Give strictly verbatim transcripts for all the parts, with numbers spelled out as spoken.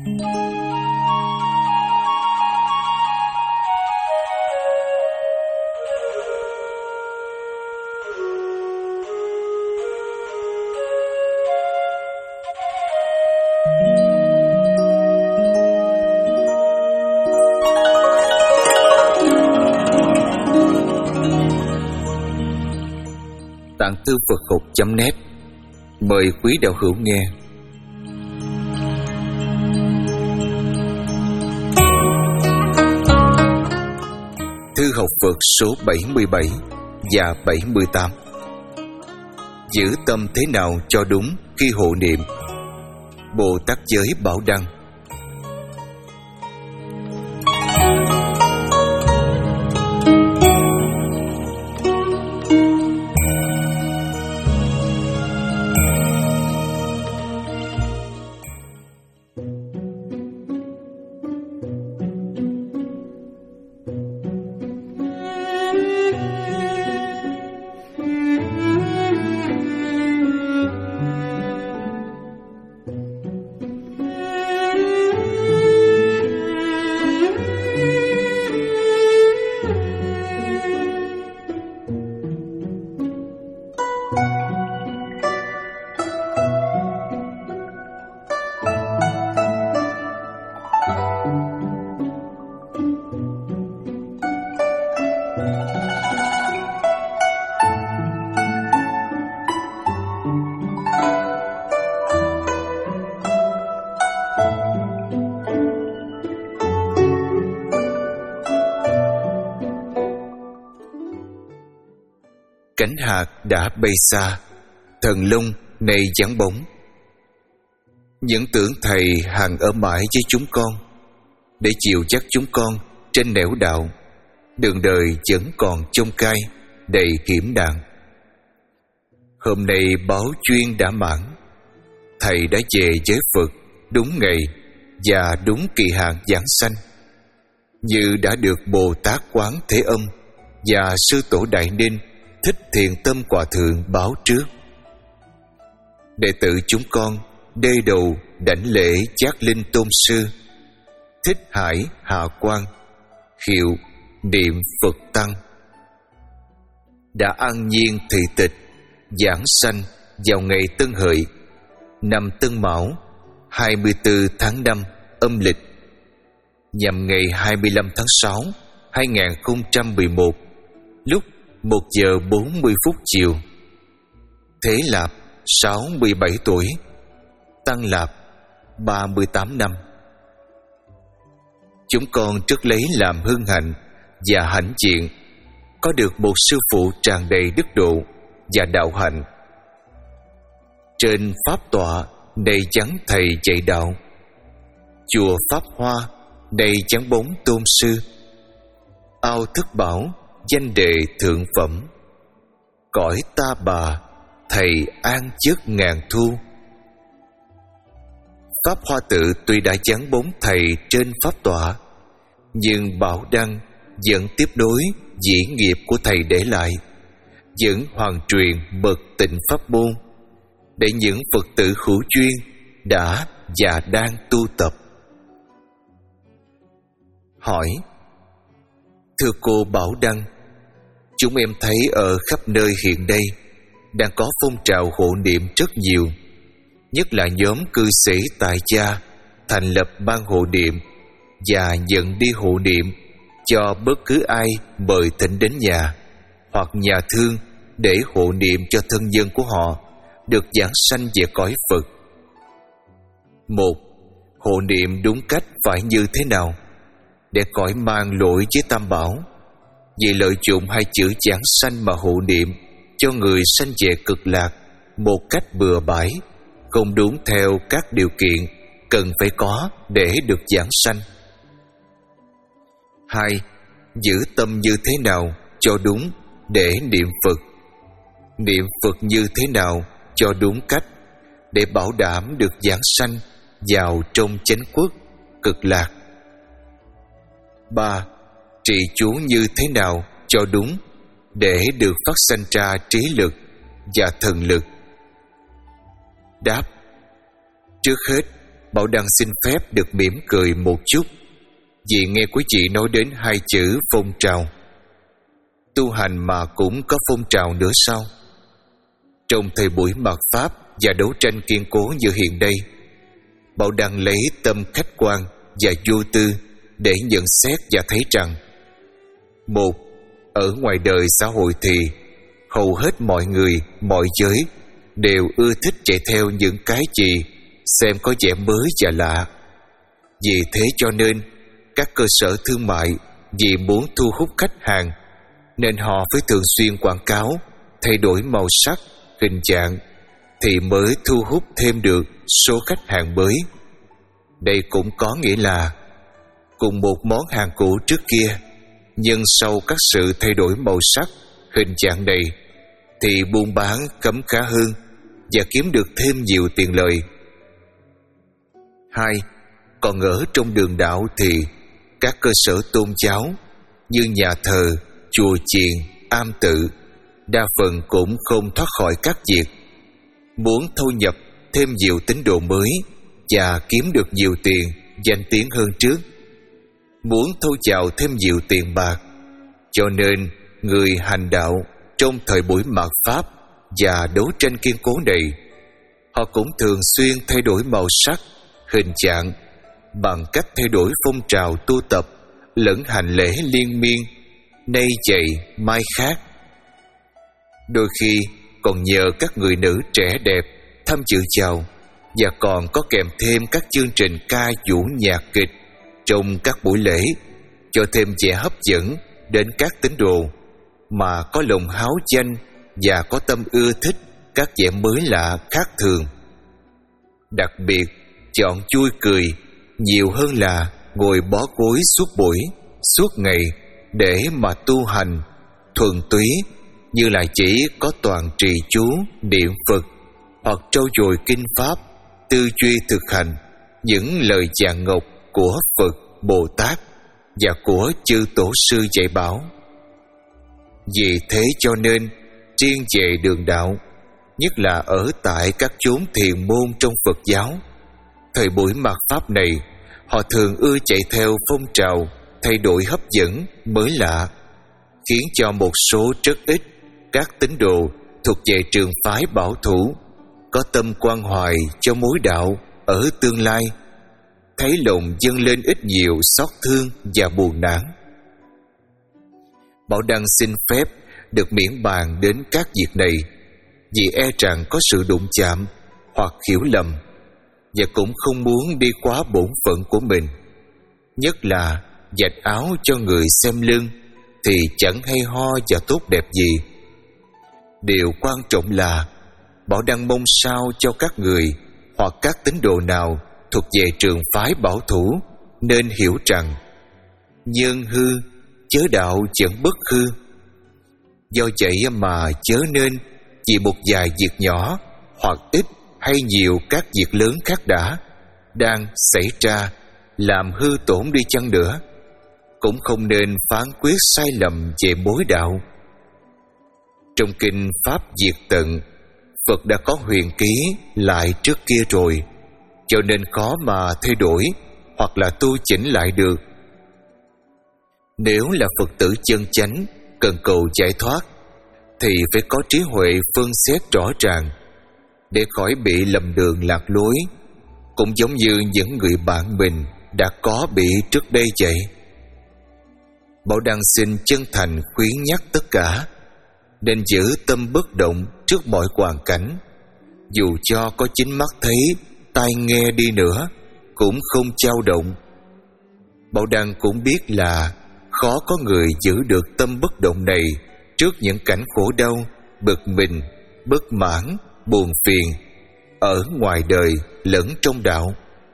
Tạng Thư Phật học chấm net mời quý đạo hữu nghe. Thư học Phật số bảy mươi bảy và bảy mươi tám. Giữ tâm thế nào cho đúng khi hộ niệm. Bồ Tát Giới Bảo Đăng. Cánh hạt đã bay xa, thần lông nay vắng bóng. Những tưởng thầy hàng ở mãi với chúng con, để chịu dắt chúng con trên nẻo đạo. Đường đời vẫn còn chông gai, đầy hiểm nạn. Hôm nay báo chuyên đã mãn, thầy đã về với Phật đúng ngày và đúng kỳ hạn giảng sanh, như đã được Bồ Tát Quán Thế Âm và Sư Tổ Đại Ninh Thích Thiền Tâm Hòa Thượng báo trước. Đệ tử chúng con đê đầu đảnh lễ Giác Linh Tôn Sư Thích Hải Hạ Quang, hiệu Niệm Phật Tăng, đã an nhiên thị tịch giảng sanh vào ngày Tân Hợi, năm Tân Mão, hai mươi tư tháng năm âm lịch, nhằm ngày hai mươi lăm tháng sáu, hai nghìn không trăm mười một, lúc một giờ bốn mươi phút chiều. Thế Lạp sáu mươi bảy tuổi, Tăng Lạp ba mươi tám năm. Chúng con rất lấy làm hân hạnh và hãnh diện có được một sư phụ tràn đầy đức độ và đạo hạnh. Trên pháp tọa đầy vắng thầy dạy đạo, chùa Pháp Hoa đầy vắng bóng tôn sư, ao Thất Bảo danh đề thượng phẩm, cõi Ta Bà thầy an giấc ngàn thu. Pháp Hoa Tự tuy đã vắng bóng thầy trên pháp tọa, nhưng Bảo Đăng vẫn tiếp nối dĩ nghiệp của thầy để lại, vẫn hoàn truyền bậc tịnh pháp môn để những Phật tử hữu duyên đã và đang tu tập. Hỏi: thưa cô Bảo Đăng, chúng em thấy ở khắp nơi hiện đây đang có phong trào hộ niệm rất nhiều, nhất là nhóm cư sĩ tại gia thành lập ban hộ niệm và dẫn đi hộ niệm cho bất cứ ai mời thỉnh đến nhà hoặc nhà thương để hộ niệm cho thân nhân của họ được giảng sanh về cõi Phật. Một, hộ niệm đúng cách phải như thế nào để khỏi mang lỗi với Tam Bảo, vì lợi dụng hai chữ giảng sanh mà hộ niệm cho người sanh về cực lạc một cách bừa bãi, không đúng theo các điều kiện cần phải có để được giảng sanh. Hai, giữ tâm như thế nào cho đúng để niệm Phật, niệm Phật như thế nào cho đúng cách để bảo đảm được giảng sanh vào trong chánh quốc cực lạc. Ba, trì chú như thế nào cho đúng để được phát sanh ra trí lực và thần lực. Đáp: trước hết Bảo Đăng xin phép được mỉm cười một chút, vì nghe quý vị nói đến hai chữ phong trào. Tu hành mà cũng có phong trào nữa sao? Trong thời buổi mạt Pháp và đấu tranh kiên cố như hiện đây, Bảo Đăng lấy tâm khách quan và vô tư để nhận xét và thấy rằng: một, ở ngoài đời xã hội thì hầu hết mọi người, mọi giới đều ưa thích chạy theo những cái gì xem có vẻ mới và lạ. Vì thế cho nên các cơ sở thương mại vì muốn thu hút khách hàng nên họ phải thường xuyên quảng cáo thay đổi màu sắc, hình dạng thì mới thu hút thêm được số khách hàng mới. Đây cũng có nghĩa là cùng một món hàng cũ trước kia, nhưng sau các sự thay đổi màu sắc, hình dạng này thì buôn bán khấm khá hơn và kiếm được thêm nhiều tiền lời. Hai, còn ở trong đường đạo thì các cơ sở tôn giáo như nhà thờ, chùa chiền, am tự đa phần cũng không thoát khỏi các việc muốn thâu nhập thêm nhiều tín đồ mới và kiếm được nhiều tiền, danh tiếng hơn trước, muốn thâu chào thêm nhiều tiền bạc. Cho nên người hành đạo trong thời buổi mạt Pháp và đấu tranh kiên cố này, họ cũng thường xuyên thay đổi màu sắc, hình trạng bằng cách thay đổi phong trào tu tập lẫn hành lễ liên miên, nay vậy mai khác. Đôi khi còn nhờ các người nữ trẻ đẹp tham dự chào, và còn có kèm thêm các chương trình ca vũ nhạc kịch trong các buổi lễ, cho thêm vẻ hấp dẫn đến các tín đồ mà có lòng háo danh và có tâm ưa thích các vẻ mới lạ khác thường. Đặc biệt chọn vui cười nhiều hơn là ngồi bó gối suốt buổi, suốt ngày để mà tu hành thuần túy, như là chỉ có toàn trì chú, niệm Phật hoặc trau dồi kinh pháp, tư duy thực hành những lời vàng ngọc của Phật, Bồ Tát và của chư tổ sư dạy bảo. Vì thế cho nên riêng về đường đạo, nhất là ở tại các chốn thiền môn trong Phật giáo, thời buổi mạt Pháp này, họ thường ưa chạy theo phong trào thay đổi hấp dẫn, mới lạ, khiến cho một số rất ít các tín đồ thuộc về trường phái bảo thủ có tâm quan hoài cho mối đạo ở tương lai, thấy lòng dâng lên ít nhiều xót thương và buồn nản. Bảo Đăng xin phép được miễn bàn đến các việc này, vì e rằng có sự đụng chạm hoặc hiểu lầm, và cũng không muốn đi quá bổn phận của mình, nhất là vạch áo cho người xem lưng thì chẳng hay ho và tốt đẹp gì. Điều quan trọng là Bảo Đăng mong sao cho các người hoặc các tín đồ nào thuộc về trường phái bảo thủ nên hiểu rằng nhân hư chớ đạo vẫn bất hư. Do vậy mà chớ nên vì một vài việc nhỏ hoặc ít hay nhiều các việc lớn khác đã đang xảy ra làm hư tổn đi chăng nữa, cũng không nên phán quyết sai lầm về mối đạo. Trong kinh Pháp Diệt Tận, Phật đã có huyền ký lại trước kia rồi, cho nên khó mà thay đổi hoặc là tu chỉnh lại được. Nếu là Phật tử chân chánh cần cầu giải thoát thì phải có trí huệ phân xét rõ ràng để khỏi bị lầm đường lạc lối, cũng giống như những người bạn mình đã có bị trước đây vậy. Bảo Đăng xin chân thành khuyến nhắc tất cả nên giữ tâm bất động trước mọi hoàn cảnh, dù cho có chính mắt thấy, tai nghe đi nữa cũng không dao động. Bảo Đăng cũng biết là khó có người giữ được tâm bất động này trước những cảnh khổ đau, bực mình, bất mãn, buồn phiền ở ngoài đời lẫn trong đạo.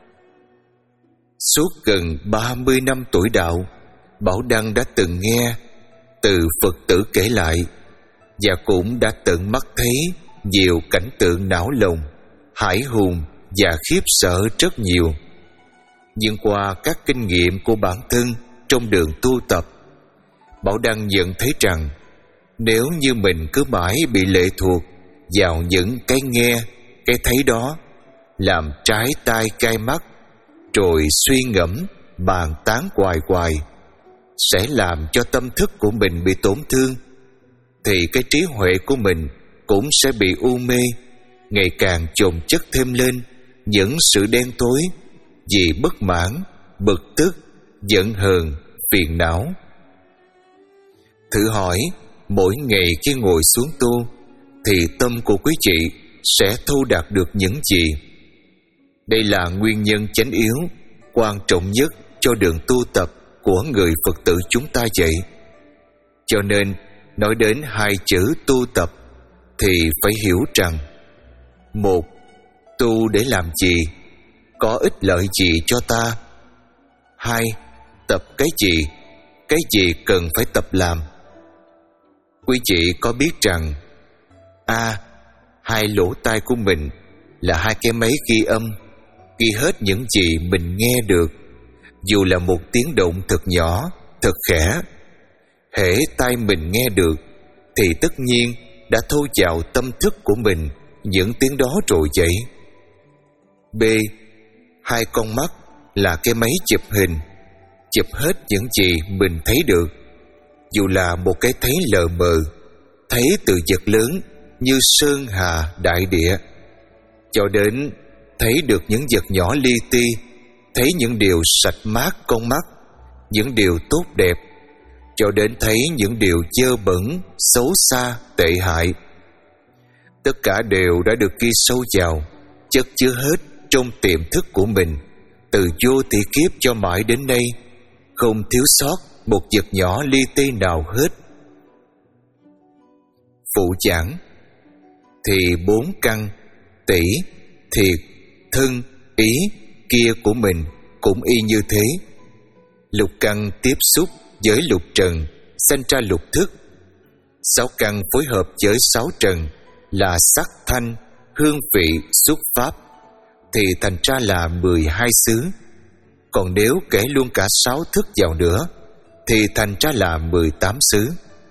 Suốt gần ba mươi năm tuổi đạo, Bảo Đăng đã từng nghe từ Phật tử kể lại và cũng đã tận mắt thấy nhiều cảnh tượng não lòng, hãi hùng và khiếp sợ rất nhiều. Nhưng qua các kinh nghiệm của bản thân trong đường tu tập, Bảo Đăng nhận thấy rằng nếu như mình cứ mãi bị lệ thuộc vào những cái nghe, cái thấy đó, làm trái tai cay mắt, rồi suy ngẫm bàn tán hoài hoài, sẽ làm cho tâm thức của mình bị tổn thương, thì cái trí huệ của mình cũng sẽ bị u mê, ngày càng chồng chất thêm lên những sự đen tối vì bất mãn, bực tức, giận hờn, phiền não. Thử hỏi, mỗi ngày khi ngồi xuống tu thì tâm của quý vị sẽ thu đạt được những gì? Đây là nguyên nhân chánh yếu quan trọng nhất cho đường tu tập của người Phật tử chúng ta vậy. Cho nên nói đến hai chữ tu tập thì phải hiểu rằng: một, tu để làm gì? Có ích lợi gì cho ta? Hai, tập cái gì? Cái gì cần phải tập làm? Quý vị có biết rằng A. Hai lỗ tai của mình là hai cái máy ghi âm, ghi hết những gì mình nghe được, dù là một tiếng động thật nhỏ, thật khẽ. Hễ tai mình nghe được thì tất nhiên đã thu vào tâm thức của mình những tiếng đó rồi vậy. B. Hai con mắt là cái máy chụp hình, chụp hết những gì mình thấy được, dù là một cái thấy lờ mờ, thấy từ vật lớn như sơn hà đại địa, cho đến thấy được những vật nhỏ li ti, thấy những điều sạch mát con mắt, những điều tốt đẹp, cho đến thấy những điều dơ bẩn, xấu xa, tệ hại. Tất cả đều đã được ghi sâu vào, chất chứa hết trong tiềm thức của mình, từ vô tỷ kiếp cho mãi đến nay, không thiếu sót một vật nhỏ li ti nào hết. Phụ giảng thì bốn căn tỷ, thiệt, thân, ý kia của mình cũng y như thế. Lục căn tiếp xúc với lục trần sanh ra lục thức. Sáu căn phối hợp với sáu trần là sắc thanh, hương vị, xúc pháp, thì thành ra là mười hai xứ. Còn nếu kể luôn cả sáu thức vào nữa thì thành ra là mười tám xứ.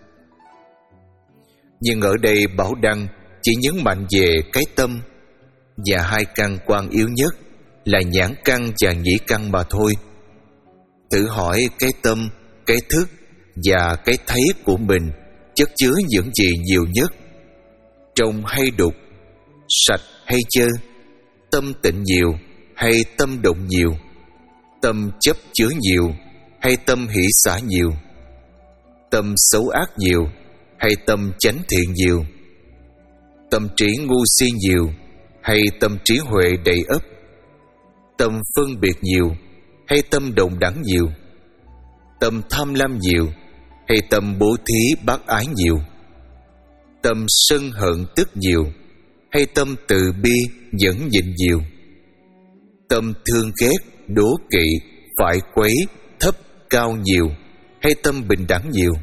Nhưng ở đây Bảo Đăng chỉ nhấn mạnh về cái tâm, và hai căn quan yếu nhất là nhãn căn và nhĩ căn mà thôi. Thử hỏi cái tâm, cái thức và cái thấy của mình chất chứa những gì nhiều nhất? Trong hay đục, sạch hay dơ, tâm tịnh nhiều hay tâm động nhiều, tâm chấp chứa nhiều hay tâm hỷ xả nhiều, tâm xấu ác nhiều hay tâm chánh thiện nhiều, tâm trí ngu si nhiều hay tâm trí huệ đầy ấp, tâm phân biệt nhiều hay tâm đồng đẳng nhiều, tâm tham lam nhiều hay tâm bố thí bác ái nhiều, tâm sân hận tức nhiều hay tâm từ bi nhẫn nhịn nhiều, tâm thương ghét đố kỵ phải quấy thấp cao nhiều hay tâm bình đẳng nhiều.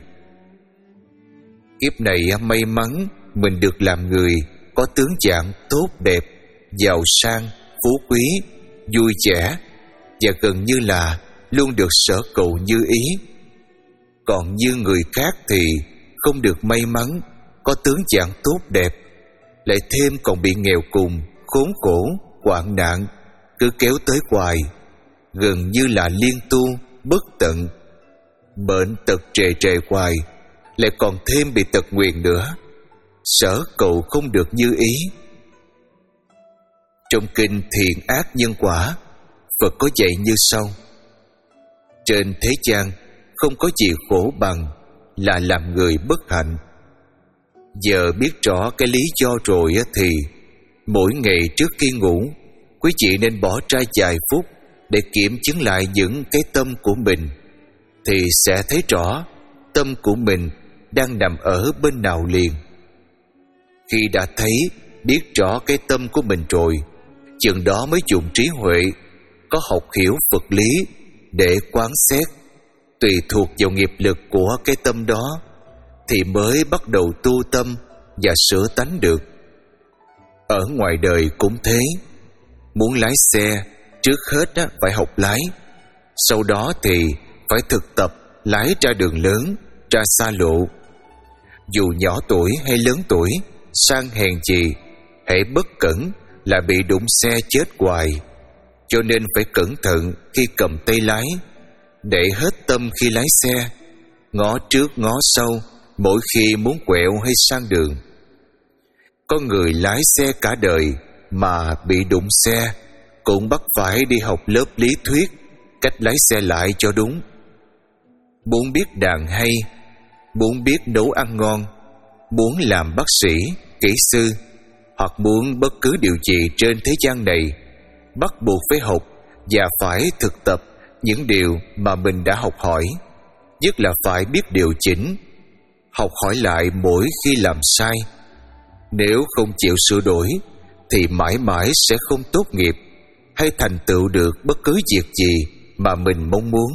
Kiếp này may mắn mình được làm người có tướng dạng tốt đẹp, giàu sang, phú quý, vui vẻ, và gần như là luôn được sở cầu như ý. Còn như người khác thì không được may mắn có tướng dạng tốt đẹp, lại thêm còn bị nghèo cùng, khốn khổ, hoạn nạn cứ kéo tới hoài, gần như là liên tu bất tận. Bệnh tật trề trề hoài, lại còn thêm bị tật nguyền nữa, sở cầu không được như ý. Trong kinh Thiện Ác Nhân Quả, Phật có dạy như sau: trên thế gian không có gì khổ bằng là làm người bất hạnh. Giờ biết rõ cái lý do rồi thì mỗi ngày trước khi ngủ, quý vị nên bỏ ra vài phút để kiểm chứng lại những cái tâm của mình, thì sẽ thấy rõ tâm của mình đang nằm ở bên nào liền. Khi đã thấy, biết rõ cái tâm của mình rồi, chừng đó mới dùng trí huệ, có học hiểu Phật lý để quán xét, tùy thuộc vào nghiệp lực của cái tâm đó, thì mới bắt đầu tu tâm và sửa tánh được. Ở ngoài đời cũng thế, muốn lái xe, trước hết á, phải học lái, sau đó thì phải thực tập lái ra đường lớn, ra xa lộ. Dù nhỏ tuổi hay lớn tuổi, sang hèn gì, hễ bất cẩn là bị đụng xe chết hoài, cho nên phải cẩn thận khi cầm tay lái, để hết tâm khi lái xe, ngó trước ngó sau mỗi khi muốn quẹo hay sang đường. Có người lái xe cả đời mà bị đụng xe cũng bắt phải đi học lớp lý thuyết cách lái xe lại cho đúng. Muốn biết đàn hay, muốn biết nấu ăn ngon, muốn làm bác sĩ, kỹ sư, hoặc muốn bất cứ điều gì trên thế gian này, bắt buộc phải học và phải thực tập những điều mà mình đã học hỏi, nhất là phải biết điều chỉnh, học hỏi lại mỗi khi làm sai. Nếu không chịu sửa đổi thì mãi mãi sẽ không tốt nghiệp hay thành tựu được bất cứ việc gì mà mình mong muốn.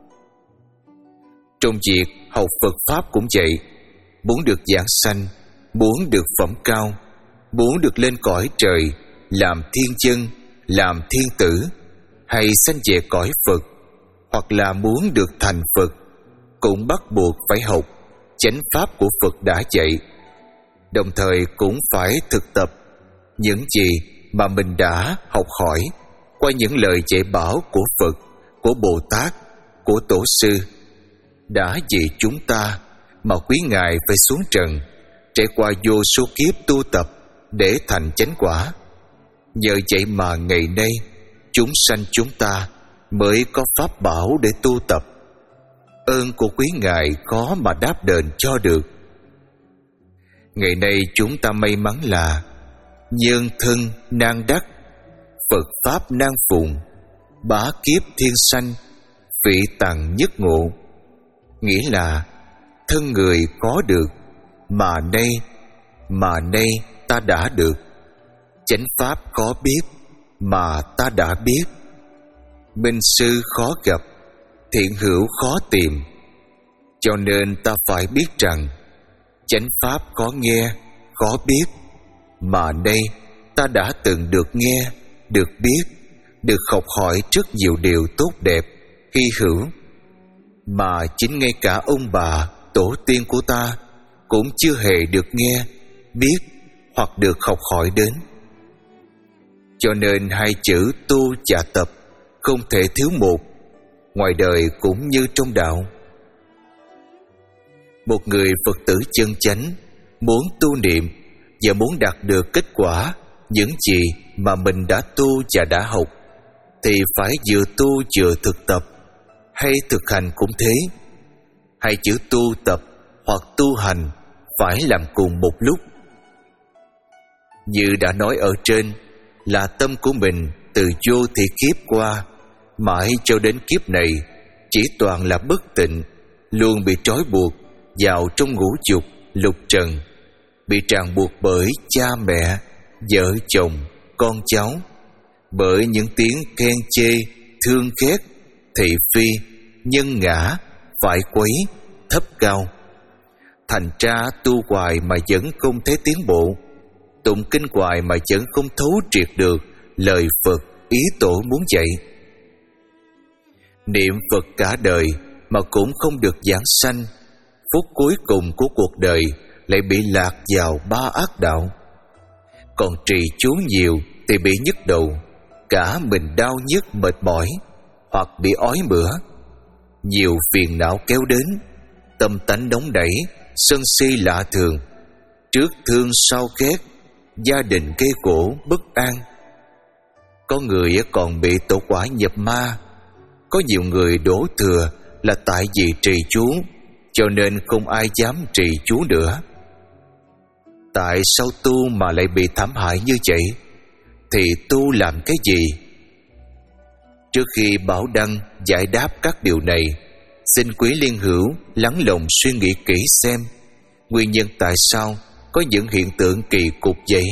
Trong việc học Phật Pháp cũng vậy, muốn được giảng sanh, muốn được phẩm cao, muốn được lên cõi trời, làm thiên chân, làm thiên tử, hay sanh về cõi Phật, hoặc là muốn được thành Phật, cũng bắt buộc phải học chánh pháp của Phật đã dạy, đồng thời cũng phải thực tập những gì mà mình đã học hỏi qua những lời dạy bảo của Phật, của Bồ Tát, của Tổ sư. Đã vì chúng ta mà quý ngài phải xuống trần, trải qua vô số kiếp tu tập để thành chánh quả. Nhờ vậy mà ngày nay chúng sanh chúng ta mới có pháp bảo để tu tập. Ơn của quý ngài khó mà đáp đền cho được. Ngày nay chúng ta may mắn là nhân thân nan đắc, Phật Pháp nan phụng, bá kiếp thiên sanh, vị tằng nhất ngộ. Nghĩa là thân người có được, mà nay, mà nay ta đã được. Chánh Pháp khó biết, mà ta đã biết. Minh sư khó gặp, thiện hữu khó tìm. Cho nên ta phải biết rằng chánh Pháp khó nghe, khó biết, mà nay ta đã từng được nghe, được biết, được học hỏi rất nhiều điều tốt đẹp, hy hữu, mà chính ngay cả ông bà, tổ tiên của ta cũng chưa hề được nghe, biết hoặc được học hỏi đến. Cho nên hai chữ tu và tập không thể thiếu một, ngoài đời cũng như trong đạo. Một người Phật tử chân chánh muốn tu niệm và muốn đạt được kết quả những gì mà mình đã tu và đã học, thì phải vừa tu vừa thực tập, hay thực hành cũng thế. Hai chữ tu tập hoặc tu hành phải làm cùng một lúc. Như đã nói ở trên, là tâm của mình từ vô thị kiếp qua mãi cho đến kiếp này chỉ toàn là bất tịnh, luôn bị trói buộc vào trong ngũ dục lục trần, bị ràng buộc bởi cha mẹ, vợ chồng, con cháu, bởi những tiếng khen chê, thương ghét, thị phi, nhân ngã, phải quấy, thấp cao. Thành ra tu hoài mà vẫn không thấy tiến bộ, tụng kinh hoài mà vẫn không thấu triệt được lời Phật, ý Tổ muốn dạy. Niệm Phật cả đời mà cũng không được giảng sanh, phút cuối cùng của cuộc đời lại bị lạc vào ba ác đạo. Còn trì chú nhiều thì bị nhức đầu, cả mình đau nhức mệt mỏi, hoặc bị ói mửa. Nhiều phiền não kéo đến, tâm tánh đóng đẩy, sân si lạ thường, trước thương sau ghét, gia đình kê khổ bất an. Có người còn bị tổ quả nhập ma. Có nhiều người đổ thừa là tại vì trì chú, cho nên không ai dám trì chú nữa. Tại sao tu mà lại bị thảm hại như vậy? Thì tu làm cái gì? Trước khi bảo đăng giải đáp các điều này, xin quý liên hữu lắng lòng suy nghĩ kỹ xem nguyên nhân tại sao có những hiện tượng kỳ cục vậy.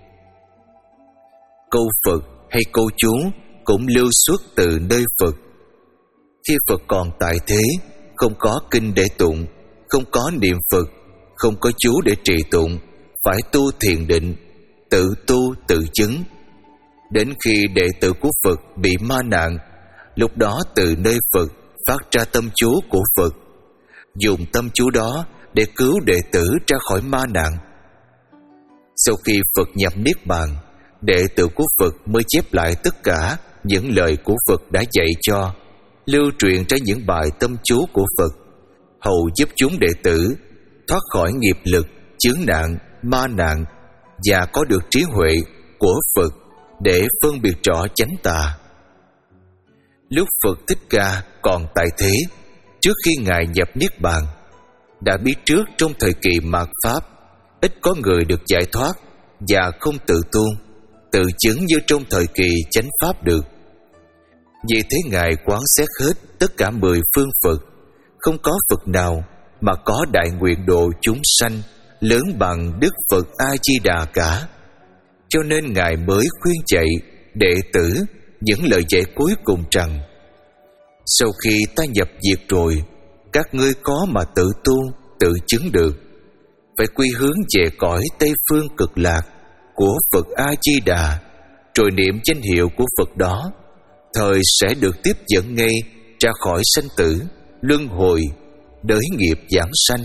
Câu Phật hay câu chú cũng lưu xuất từ nơi Phật. Khi Phật còn tại thế, không có kinh để tụng, không có niệm Phật, không có chú để trì tụng, phải tu thiền định, tự tu tự chứng. Đến khi đệ tử của Phật bị ma nạn, lúc đó từ nơi Phật phát ra tâm chú của Phật, dùng tâm chú đó để cứu đệ tử ra khỏi ma nạn. Sau khi Phật nhập niết bàn đệ tử của Phật mới chép lại tất cả những lời của Phật đã dạy cho, lưu truyền ra những bài tâm chú của Phật, hầu giúp chúng đệ tử thoát khỏi nghiệp lực, chướng nạn, ma nạn và có được trí huệ của Phật để phân biệt rõ chánh tà. Lúc Phật Thích Ca còn tại thế, trước khi Ngài nhập Niết Bàn, đã biết trước trong thời kỳ mạt Pháp, ít có người được giải thoát và không tự tu, tự chứng như trong thời kỳ chánh Pháp được. Vì thế Ngài quán xét hết tất cả mười phương Phật, không có Phật nào mà có đại nguyện độ chúng sanh lớn bằng Đức Phật A-di-đà cả. Cho nên Ngài mới khuyên dạy đệ tử những lời dạy cuối cùng rằng: sau khi ta nhập diệt rồi, các ngươi có mà tự tu, tự chứng được, phải quy hướng về cõi Tây Phương Cực Lạc của Phật A-di-đà, rồi niệm danh hiệu của Phật đó, thời sẽ được tiếp dẫn ngay ra khỏi sanh tử, luân hồi, đới nghiệp giảng sanh.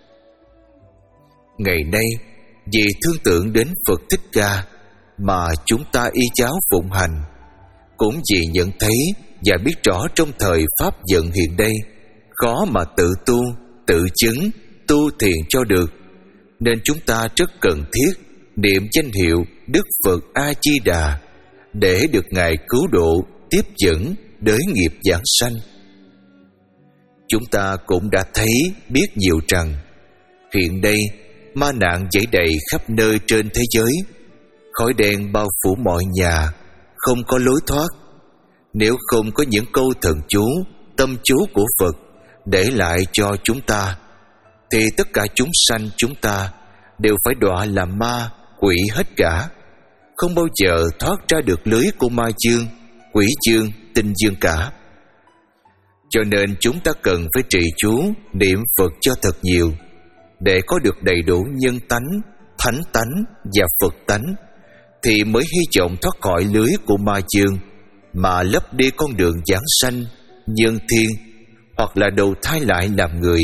Ngày nay, vì thương tưởng đến Phật Thích Ca mà chúng ta y giáo phụng hành, cũng vì nhận thấy và biết rõ trong thời Pháp vận hiện đây khó mà tự tu, tự chứng, tu thiền cho được, nên chúng ta rất cần thiết niệm danh hiệu Đức Phật A-di-đà để được Ngài cứu độ, tiếp dẫn, đới nghiệp giảng sanh. Chúng ta cũng đã thấy biết nhiều rằng hiện đây ma nạn dẫy đầy khắp nơi trên thế giới, khói đen bao phủ mọi nhà, không có lối thoát. Nếu không có những câu thần chú, tâm chú của Phật để lại cho chúng ta, thì tất cả chúng sanh chúng ta đều phải đọa làm ma, quỷ hết cả, không bao giờ thoát ra được lưới của ma dương, quỷ dương, tinh dương cả. Cho nên chúng ta cần phải trì chú, niệm Phật cho thật nhiều, để có được đầy đủ nhân tánh, thánh tánh và Phật tánh, thì mới hy vọng thoát khỏi lưới của ma dương, mà lấp đi con đường giảng sanh, nhân thiên, hoặc là đầu thai lại làm người.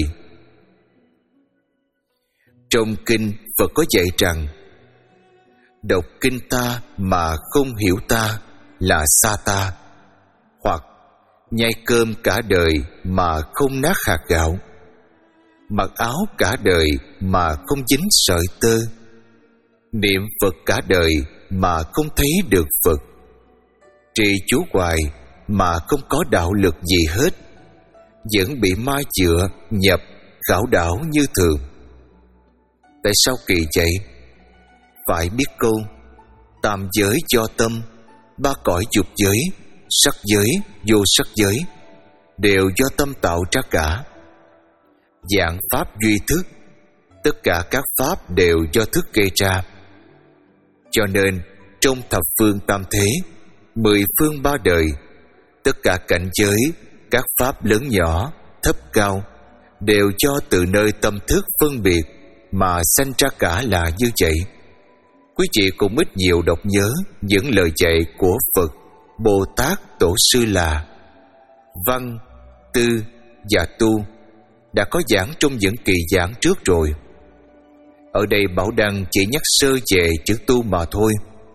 Trong kinh Phật có dạy rằng: đọc kinh ta mà không hiểu ta là xa ta, hoặc nhai cơm cả đời mà không nát hạt gạo, mặc áo cả đời mà không dính sợi tơ, niệm Phật cả đời mà không thấy được Phật, trì chú hoài mà không có đạo lực gì hết, vẫn bị ma chữa nhập khảo đảo như thường. Tại sao kỳ vậy? Phải biết câu tam giới do tâm, ba cõi dục giới, sắc giới, vô sắc giới đều do tâm tạo ra cả. Dạng pháp duy thức, tất cả các pháp đều do thức gây ra. Cho nên trong thập phương tam thế, mười phương ba đời, tất cả cảnh giới, các pháp lớn nhỏ, thấp cao đều do từ nơi tâm thức phân biệt mà sanh ra cả là như vậy. Quý vị cũng ít nhiều đọc nhớ những lời dạy của Phật, Bồ Tát, Tổ sư là Văn, Tư và Tu đã có giảng trong những kỳ giảng trước rồi. Ở đây Bảo Đăng chỉ nhắc sơ về chữ tu mà thôi.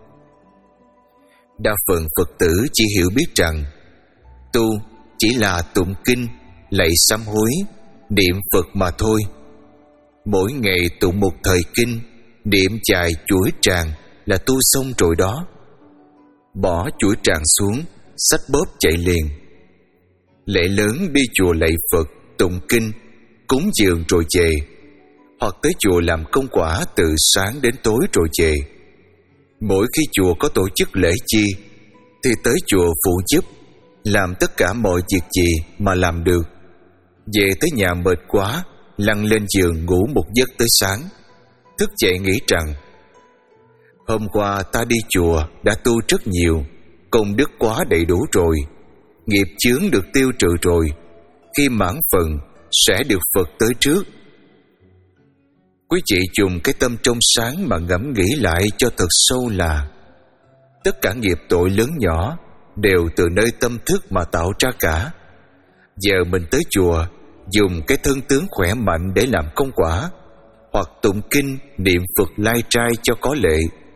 Đa phần Phật tử chỉ hiểu biết rằng tu chỉ là tụng kinh, lạy sám hối, niệm Phật mà thôi. Mỗi ngày tụng một thời kinh, niệm dài chuỗi tràng là tu xong rồi đó. Bỏ chuỗi tràng xuống, xách bóp chạy liền. Lễ lớn đi chùa lạy Phật, tụng kinh, cúng dường rồi về, hoặc tới chùa làm công quả từ sáng đến tối rồi về. Mỗi khi chùa có tổ chức lễ chi thì tới chùa phụ giúp, làm tất cả mọi việc gì mà làm được. Về tới nhà mệt quá, lăn lên giường ngủ một giấc tới sáng. Thức dậy nghĩ rằng hôm qua ta đi chùa đã tu rất nhiều, công đức quá đầy đủ rồi, nghiệp chướng được tiêu trừ rồi, khi mãn phần sẽ được Phật tới trước. Quý vị dùng cái tâm trong sáng mà ngẫm nghĩ lại cho thật sâu là tất cả nghiệp tội lớn nhỏ đều từ nơi tâm thức mà tạo ra cả. Giờ mình tới chùa dùng cái thân tướng khỏe mạnh để làm công quả, hoặc tụng kinh niệm Phật lai trai cho có lệ,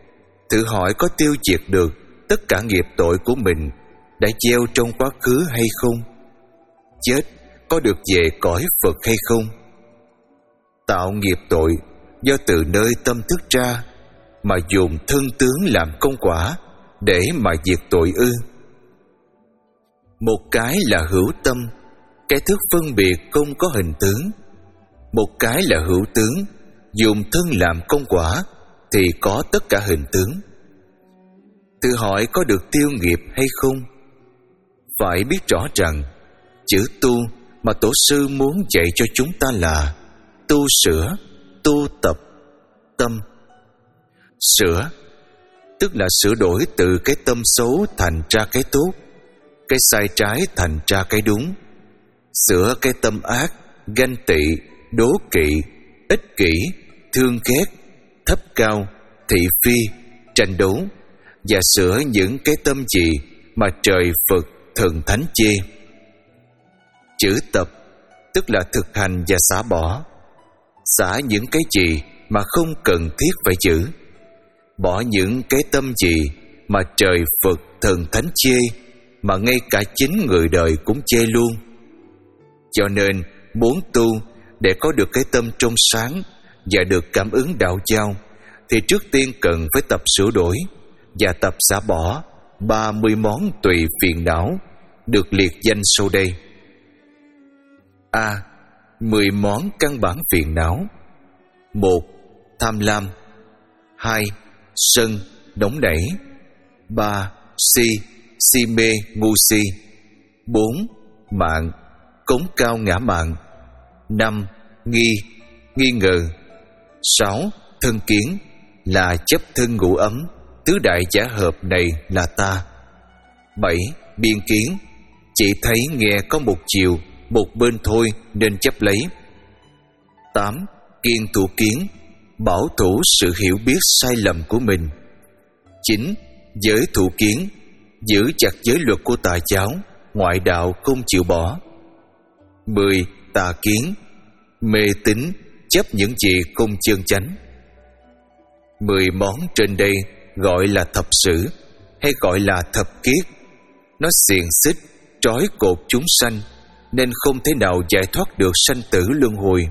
Thử hỏi có tiêu diệt được tất cả nghiệp tội của mình đã gieo trong quá khứ hay không? Chết có được về cõi Phật hay không? Tạo nghiệp tội do từ nơi tâm thức ra, mà dùng thân tướng làm công quả để mà diệt tội ư? Một cái là hữu tâm, cái thức phân biệt không có hình tướng. Một cái là hữu tướng, dùng thân làm công quả thì có tất cả hình tướng. Tự hỏi có được tiêu nghiệp hay không? Phải biết rõ rằng chữ tu mà Tổ sư muốn dạy cho chúng ta là tu sửa, tu tập, tâm. Sửa tức là sửa đổi từ cái tâm xấu thành ra cái tốt, cái sai trái thành ra cái đúng. Sửa cái tâm ác, ganh tị, đố kỵ, ích kỷ, thương ghét, thấp cao, thị phi, tranh đấu, và sửa những cái tâm gì mà trời Phật thần thánh chê. Chữ tập tức là thực hành và xả bỏ. Xả những cái gì mà không cần thiết phải giữ, bỏ những cái tâm gì mà trời Phật thần thánh chê, mà ngay cả chính người đời cũng chê luôn. Cho nên muốn tu để có được cái tâm trong sáng và được cảm ứng đạo giao, thì trước tiên cần phải tập sửa đổi và tập xả bỏ ba mươi món tùy phiền não được liệt danh sau đây. A. mười món căn bản phiền não. Một. Tham lam. Hai. Sân, nóng nảy. Ba. Si, si mê, ngu si. Bốn. Mạng, cống cao ngã mạn. Năm. Nghi, nghi ngờ. Sáu. Thân kiến, là chấp thân ngũ ấm, tứ đại giả hợp này là ta. Bảy. Biên kiến, chỉ thấy nghe có một chiều, một bên thôi nên chấp lấy. Tám. Kiên thủ kiến, bảo thủ sự hiểu biết sai lầm của mình. Chín. Giới thủ kiến, giữ chặt giới luật của tà giáo, ngoại đạo không chịu bỏ. Mười. Tà kiến, mê tín, chấp những gì không chân chánh. Mười món trên đây gọi là thập sự, hay gọi là thập kiết. Nó xiềng xích, trói cột chúng sanh, nên không thể nào giải thoát được sanh tử luân hồi.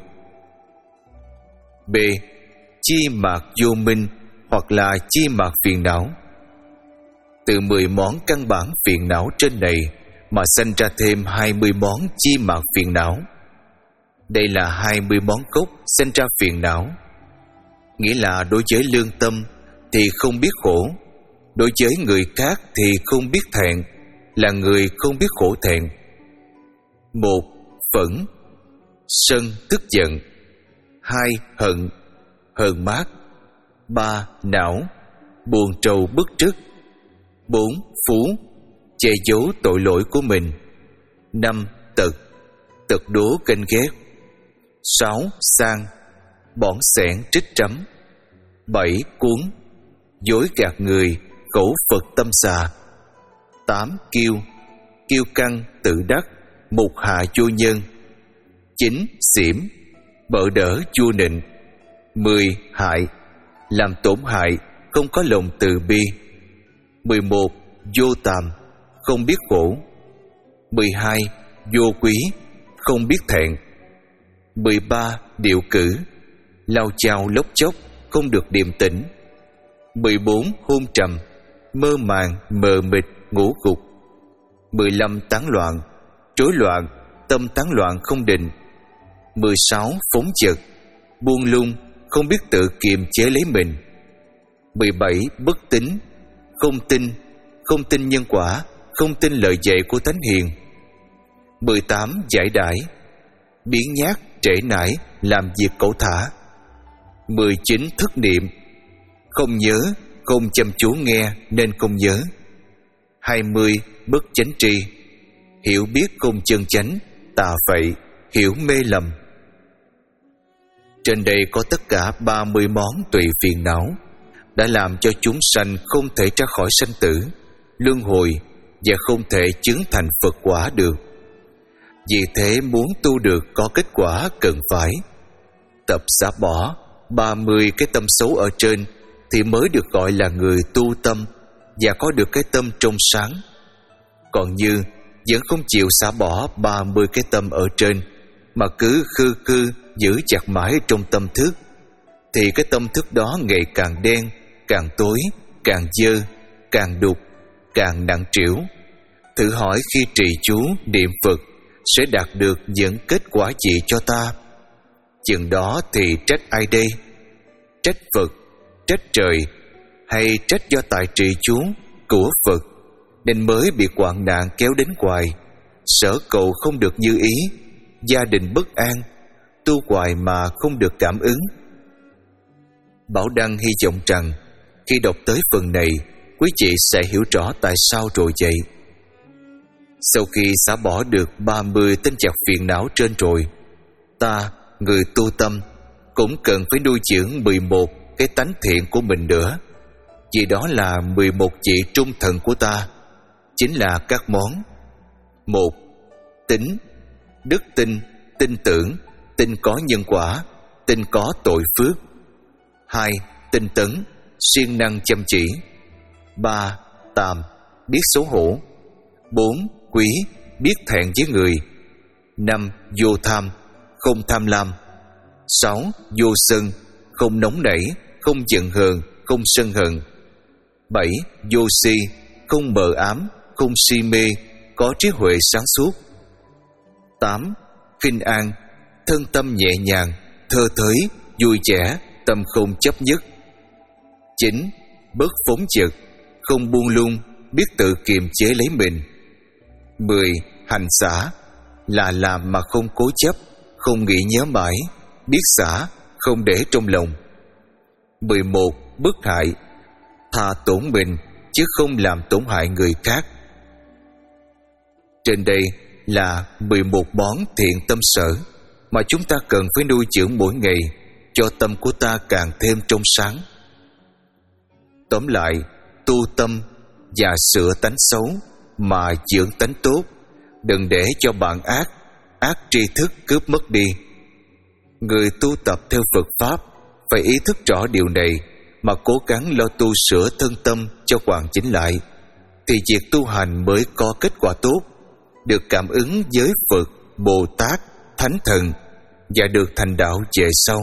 B. Chi mạt vô minh, hoặc là chi mạt phiền não. Từ mười món căn bản phiền não trên này mà sanh ra thêm hai mươi món chi mạt phiền não. Đây là hai mươi món gốc sanh ra phiền não. Nghĩa là đối với lương tâm thì không biết khổ, đối với người khác thì không biết thẹn, là người không biết khổ thẹn. Một. Phẫn, sân tức giận. Hai. Hận, hờn mát. Ba. Não, buồn trầu bức trức. Bốn. Phú, che giấu tội lỗi của mình. Năm. Tật, tật đố ganh ghét. Sáu. Sang, bỏng xẻn trích trắm. Bảy. Cuốn, dối gạt người, khẩu Phật tâm xà. Tám. Kiêu, kiêu căng tự đắc, mục hạ vô nhân. Chín. Xỉm, bợ đỡ vua nịnh. Mười. Hại, làm tổn hại, không có lòng từ bi. Mười một. Vô tàm, không biết khổ. Mười hai. Vô quý, không biết thẹn. Mười ba. Điệu cử, lao chao lốc chốc, không được điềm tĩnh. Mười bốn. Hôn trầm, mơ màng, mờ mịt, ngủ gục. Mười lăm. Tán loạn, rối loạn, tâm tán loạn không định. Mười sáu. Phóng dật, buông lung, không biết tự kiềm chế lấy mình. Mười bảy. Bất tín, không tin, không tin nhân quả, không tin lời dạy của Thánh Hiền. Mười tám. Giải đãi, biến nhát, trễ nải, làm việc cẩu thả. Mười chín. Thất niệm, không nhớ, không chăm chú nghe nên không nhớ. Hai mươi. Bất chánh tri, hiểu biết không chân chánh, tà phậy, hiểu mê lầm. Trên đây có tất cả ba mươi món tùy phiền não đã làm cho chúng sanh không thể ra khỏi sanh tử, luân hồi và không thể chứng thành Phật quả được. Vì thế muốn tu được có kết quả cần phải tập xả bỏ ba mươi cái tâm xấu ở trên thì mới được gọi là người tu tâm và có được cái tâm trong sáng. Còn như vẫn không chịu xả bỏ ba mươi cái tâm ở trên, mà cứ khư khư giữ chặt mãi trong tâm thức, thì cái tâm thức đó ngày càng đen, càng tối, càng dơ, càng đục, càng nặng trĩu. Thử hỏi khi trì chú niệm Phật sẽ đạt được những kết quả gì cho ta? Chừng đó thì trách ai đây? Trách Phật, trách trời, hay trách do tại trì chú của Phật nên mới bị hoạn nạn kéo đến hoài, sở cầu không được như ý, gia đình bất an, tu hoài mà không được cảm ứng? Bảo Đăng hy vọng rằng khi đọc tới phần này, quý chị sẽ hiểu rõ tại sao rồi vậy. Sau khi xả bỏ được ba mươi tinh chặt phiền não trên rồi, ta, người tu tâm, cũng cần phải nuôi dưỡng mười một cái tánh thiện của mình nữa. Vì đó là mười một vị trung thần của ta, chính là các món: một. Tín, đức tin, tin tưởng, tin có nhân quả, tin có tội phước. Hai. Tinh tấn, siêng năng chăm chỉ. Ba. Tàm, biết xấu hổ. Bốn. Quý, biết thẹn với người. Năm. Vô tham, không tham lam. Sáu. Vô sân, không nóng nảy, không giận hờn, không sân hận. Bảy. Vô si, không mờ ám, không si mê, có trí huệ sáng suốt. Tám. Khinh an, thân tâm nhẹ nhàng, thơ thới, vui vẻ, tâm không chấp nhất. Chín. Bất phóng dật, không buông lung, biết tự kiềm chế lấy mình. Mười. Hành xả, là làm mà không cố chấp, không nghĩ nhớ mãi, biết xả, không để trong lòng. Mười một. Bất hại, thà tổn mình chứ không làm tổn hại người khác. Trên đây là mười một món thiện tâm sở mà chúng ta cần phải nuôi dưỡng mỗi ngày, cho tâm của ta càng thêm trong sáng. Tóm lại, tu tâm và sửa tánh xấu mà dưỡng tánh tốt, đừng để cho bạn ác, ác tri thức cướp mất đi. Người tu tập theo Phật Pháp phải ý thức rõ điều này mà cố gắng lo tu sửa thân tâm cho hoàn chỉnh lại, thì việc tu hành mới có kết quả tốt, được cảm ứng với Phật, Bồ Tát, Thánh Thần và được thành đạo về sau.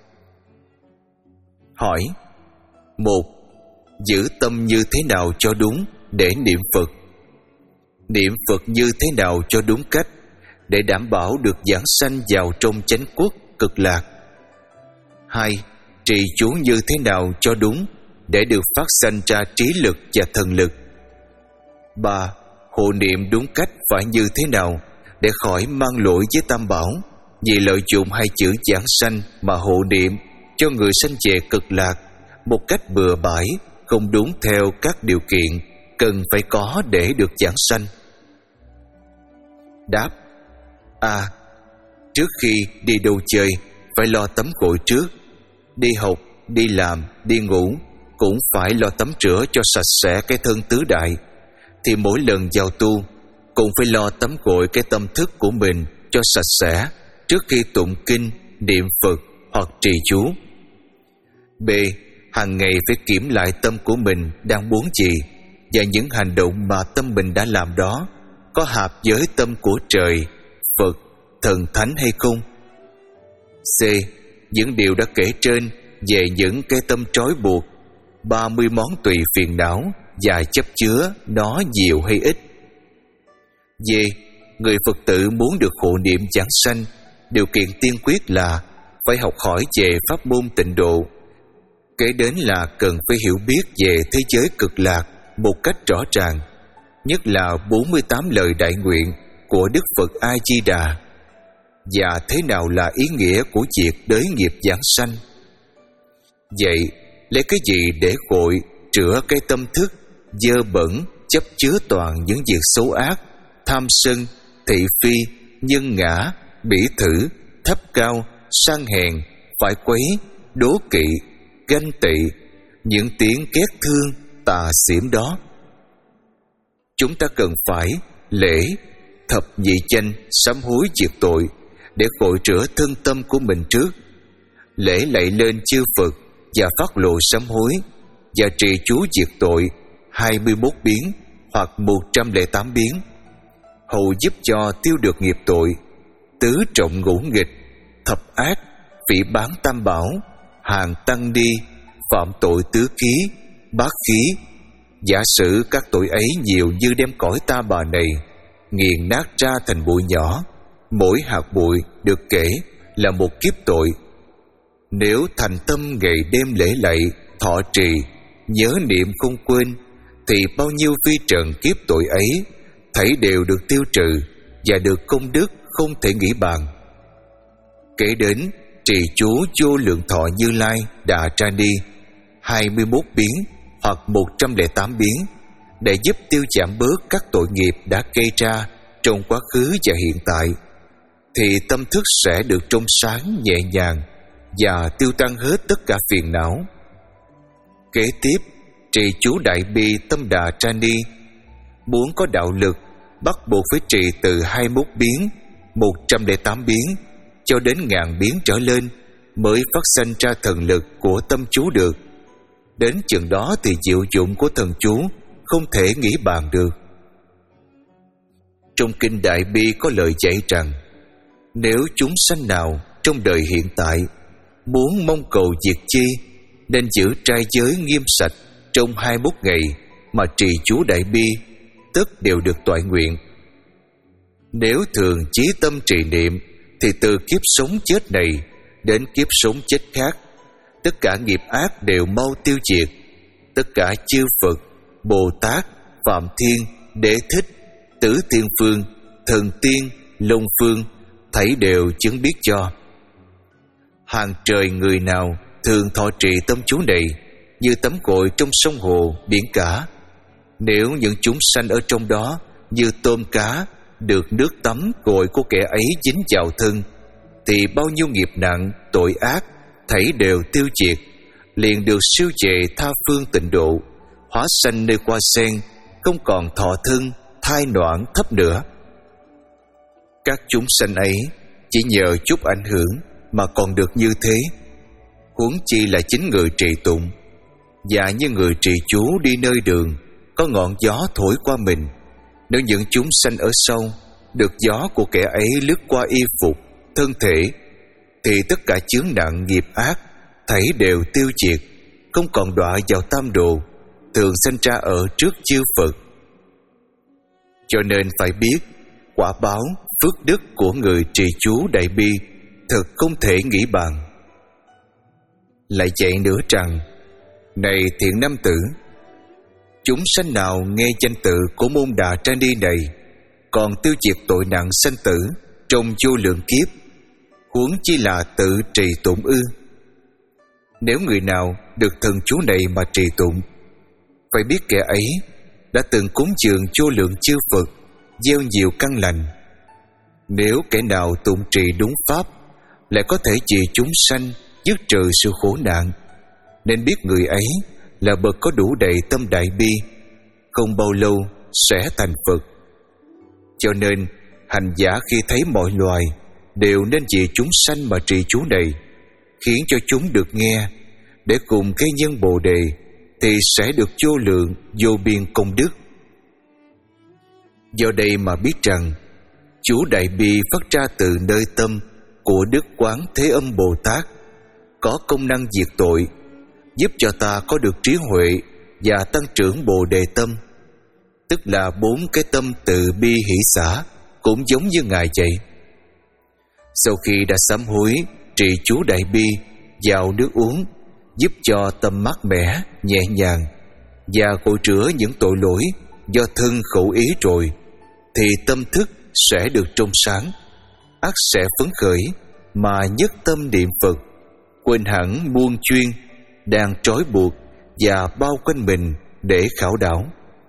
Hỏi: một. Giữ tâm như thế nào cho đúng để niệm Phật? Niệm Phật như thế nào cho đúng cách để đảm bảo được giảng sanh vào trong chánh quốc cực lạc? Hai. Trì chú như thế nào cho đúng để được phát sanh ra trí lực và thần lực? Ba. Hộ niệm đúng cách phải như thế nào để khỏi mang lỗi với Tam Bảo, vì lợi dụng hai chữ giảng sanh mà hộ niệm cho người sanh về cực lạc một cách bừa bãi, không đúng theo các điều kiện cần phải có để được giảng sanh? Đáp: A. Trước khi đi đâu chơi phải lo tắm gội trước. Đi học, đi làm, đi ngủ cũng phải lo tắm rửa cho sạch sẽ cái thân tứ đại. Thì mỗi lần vào tu cũng phải lo tắm gội cái tâm thức của mình cho sạch sẽ trước khi tụng kinh, niệm Phật hoặc trì chú. B. Hàng ngày phải kiểm lại tâm của mình đang muốn gì, và những hành động mà tâm mình đã làm đó có hợp với tâm của trời, Phật, Thần Thánh hay không. C. Những điều đã kể trên về những cái tâm trói buộc, ba mươi món tùy phiền não và chấp chứa nó nhiều hay ít. D. Người Phật tử muốn được hộ niệm giảng sanh, điều kiện tiên quyết là phải học hỏi về pháp môn tịnh độ. Kế đến là cần phải hiểu biết về thế giới cực lạc một cách rõ ràng, nhất là bốn mươi tám lời đại nguyện của Đức Phật A-di-đà, và thế nào là ý nghĩa của việc đới nghiệp giảng sanh. Vậy lấy cái gì để gội rửa cái tâm thức dơ bẩn, chấp chứa toàn những việc xấu ác, tham sân, thị phi, nhân ngã, bỉ thử, thấp cao, sang hèn, phải quấy, đố kỵ, ganh tị, những tiếng két thương, tà xỉm đó? Chúng ta cần phải lễ thập nhị chánh sám hối diệt tội để gội rửa thân tâm của mình trước, lễ lạy lên chư Phật và phát lộ sám hối và trì chú diệt tội hai mươi mốt biến hoặc một trăm lẻ tám biến, hầu giúp cho tiêu được nghiệp tội tứ trọng ngũ nghịch, thập ác, phỉ báng tam bảo, hàng tăng ni, phạm tội tứ ký, bát khí. Giả sử các tội ấy nhiều như đem cõi ta bà này nghiền nát ra thành bụi nhỏ, mỗi hạt bụi được kể là một kiếp tội. Nếu thành tâm ngày đêm lễ lạy, thọ trì, nhớ niệm không quên, thì bao nhiêu vi trần kiếp tội ấy thảy đều được tiêu trừ và được công đức không thể nghĩ bàn. Kể đến trì chú vô lượng thọ Như Lai Đà Tra Ni hai mươi mốt biến hoặc một trăm lẻ tám biến, để giúp tiêu giảm bớt các tội nghiệp đã gây ra trong quá khứ và hiện tại, thì tâm thức sẽ được trong sáng nhẹ nhàng và tiêu tan hết tất cả phiền não. Kế tiếp, trì chú Đại Bi Tâm Đà Tra Ni. Muốn có đạo lực, bắt buộc phải trì từ hai mươi mốt biến, một trăm lẻ tám biến cho đến ngàn biến trở lên mới phát sanh ra thần lực của tâm chú được. Đến chừng đó thì diệu dụng của thần chú không thể nghĩ bàn được. Trong kinh Đại Bi có lời dạy rằng, nếu chúng sanh nào trong đời hiện tại muốn mong cầu diệt chi, nên giữ trai giới nghiêm sạch trong hai mươi mốt ngày mà trì chú Đại Bi, tất đều được toại nguyện. Nếu thường chí tâm trì niệm, thì từ kiếp sống chết này đến kiếp sống chết khác, tất cả nghiệp ác đều mau tiêu diệt. Tất cả chư Phật, Bồ Tát, Phạm Thiên, Đế Thích, Tử Thiên Phương, Thần Tiên, Long Phương thảy đều chứng biết cho. Hàng trời người nào thường thọ trì tâm chú này như tắm gội trong sông hồ, biển cả. Nếu những chúng sanh ở trong đó như tôm cá được nước tắm gội của kẻ ấy dính vào thân, thì bao nhiêu nghiệp nặng, tội ác thảy đều tiêu diệt, liền được siêu về tha phương tịnh độ, hóa sanh nơi hoa sen, không còn thọ thân, thai noãn thấp nữa. Các chúng sanh ấy chỉ nhờ chút ảnh hưởng mà còn được như thế, huống chi là chính người trì tụng. Và như người trì chú đi nơi đường, có ngọn gió thổi qua mình, nếu những chúng sanh ở sau được gió của kẻ ấy lướt qua y phục, thân thể, thì tất cả chướng nặng nghiệp ác thảy đều tiêu diệt, không còn đọa vào tam đồ, thường sanh ra ở trước chư Phật. Cho nên phải biết, quả báo phước đức của người trì chú Đại Bi thật không thể nghĩ bàn. Lại dạy nữa rằng, này thiện nam tử, chúng sanh nào nghe danh tự của môn Đà Tra Ni này còn tiêu diệt tội nặng sanh tử trong vô lượng kiếp, huống chi là tự trì tụng ư? Nếu người nào được thần chú này mà trì tụng, phải biết kẻ ấy đã từng cúng dường vô lượng chư Phật, gieo nhiều căn lành. Nếu kẻ nào tụng trì đúng pháp, lại có thể vì chúng sanh dứt trừ sự khổ nạn, nên biết người ấy là bậc có đủ đầy tâm đại bi, không bao lâu sẽ thành Phật. Cho nên hành giả khi thấy mọi loài đều nên vì chúng sanh mà trì chú này, khiến cho chúng được nghe, để cùng cái nhân Bồ Đề, thì sẽ được vô lượng vô biên công đức. Do đây mà biết rằng chú Đại Bi phát ra từ nơi tâm của Đức Quán Thế Âm Bồ Tát, có công năng diệt tội, giúp cho ta có được trí huệ và tăng trưởng Bồ Đề tâm, tức là bốn cái tâm từ bi hỷ xả, cũng giống như Ngài vậy. Sau khi đã sám hối, trì chú Đại Bi vào nước uống, giúp cho tâm mát mẻ, nhẹ nhàng, và gội rửa những tội lỗi do thân khẩu ý rồi, thì tâm thức sẽ được trong sáng, ắt sẽ phấn khởi mà nhất tâm niệm Phật, quên hẳn muôn chuyên đang trói buộc và bao quanh mình để khảo đảo.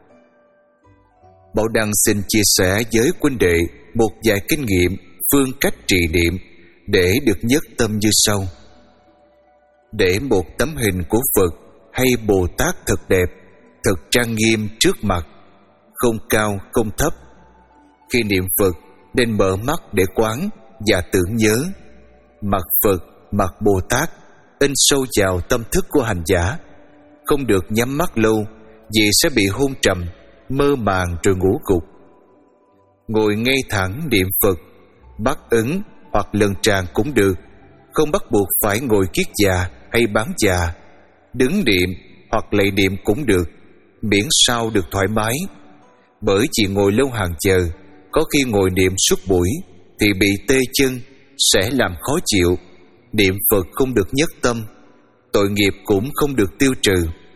Bảo Đăng xin chia sẻ với huynh đệ một vài kinh nghiệm phương cách trì niệm để được nhất tâm như sau. Để một tấm hình của Phật hay Bồ Tát thật đẹp, thật trang nghiêm trước mặt, không cao không thấp. Khi niệm Phật nên mở mắt để quán và tưởng nhớ. Mặt Phật, mặt Bồ Tát in sâu vào tâm thức của hành giả, không được nhắm mắt lâu vì sẽ bị hôn trầm, mơ màng rồi ngủ gục. Ngồi ngay thẳng niệm Phật, bắt ấn hoặc lần tràng cũng được, không bắt buộc phải ngồi kiết già hay bán già. Đứng niệm hoặc lạy niệm cũng được, miễn sao được thoải mái. Bởi chỉ ngồi lâu hàng giờ, có khi ngồi niệm suốt buổi thì bị tê chân, sẽ làm khó chịu. Niệm Phật không được nhất tâm, tội nghiệp cũng không được tiêu trừ.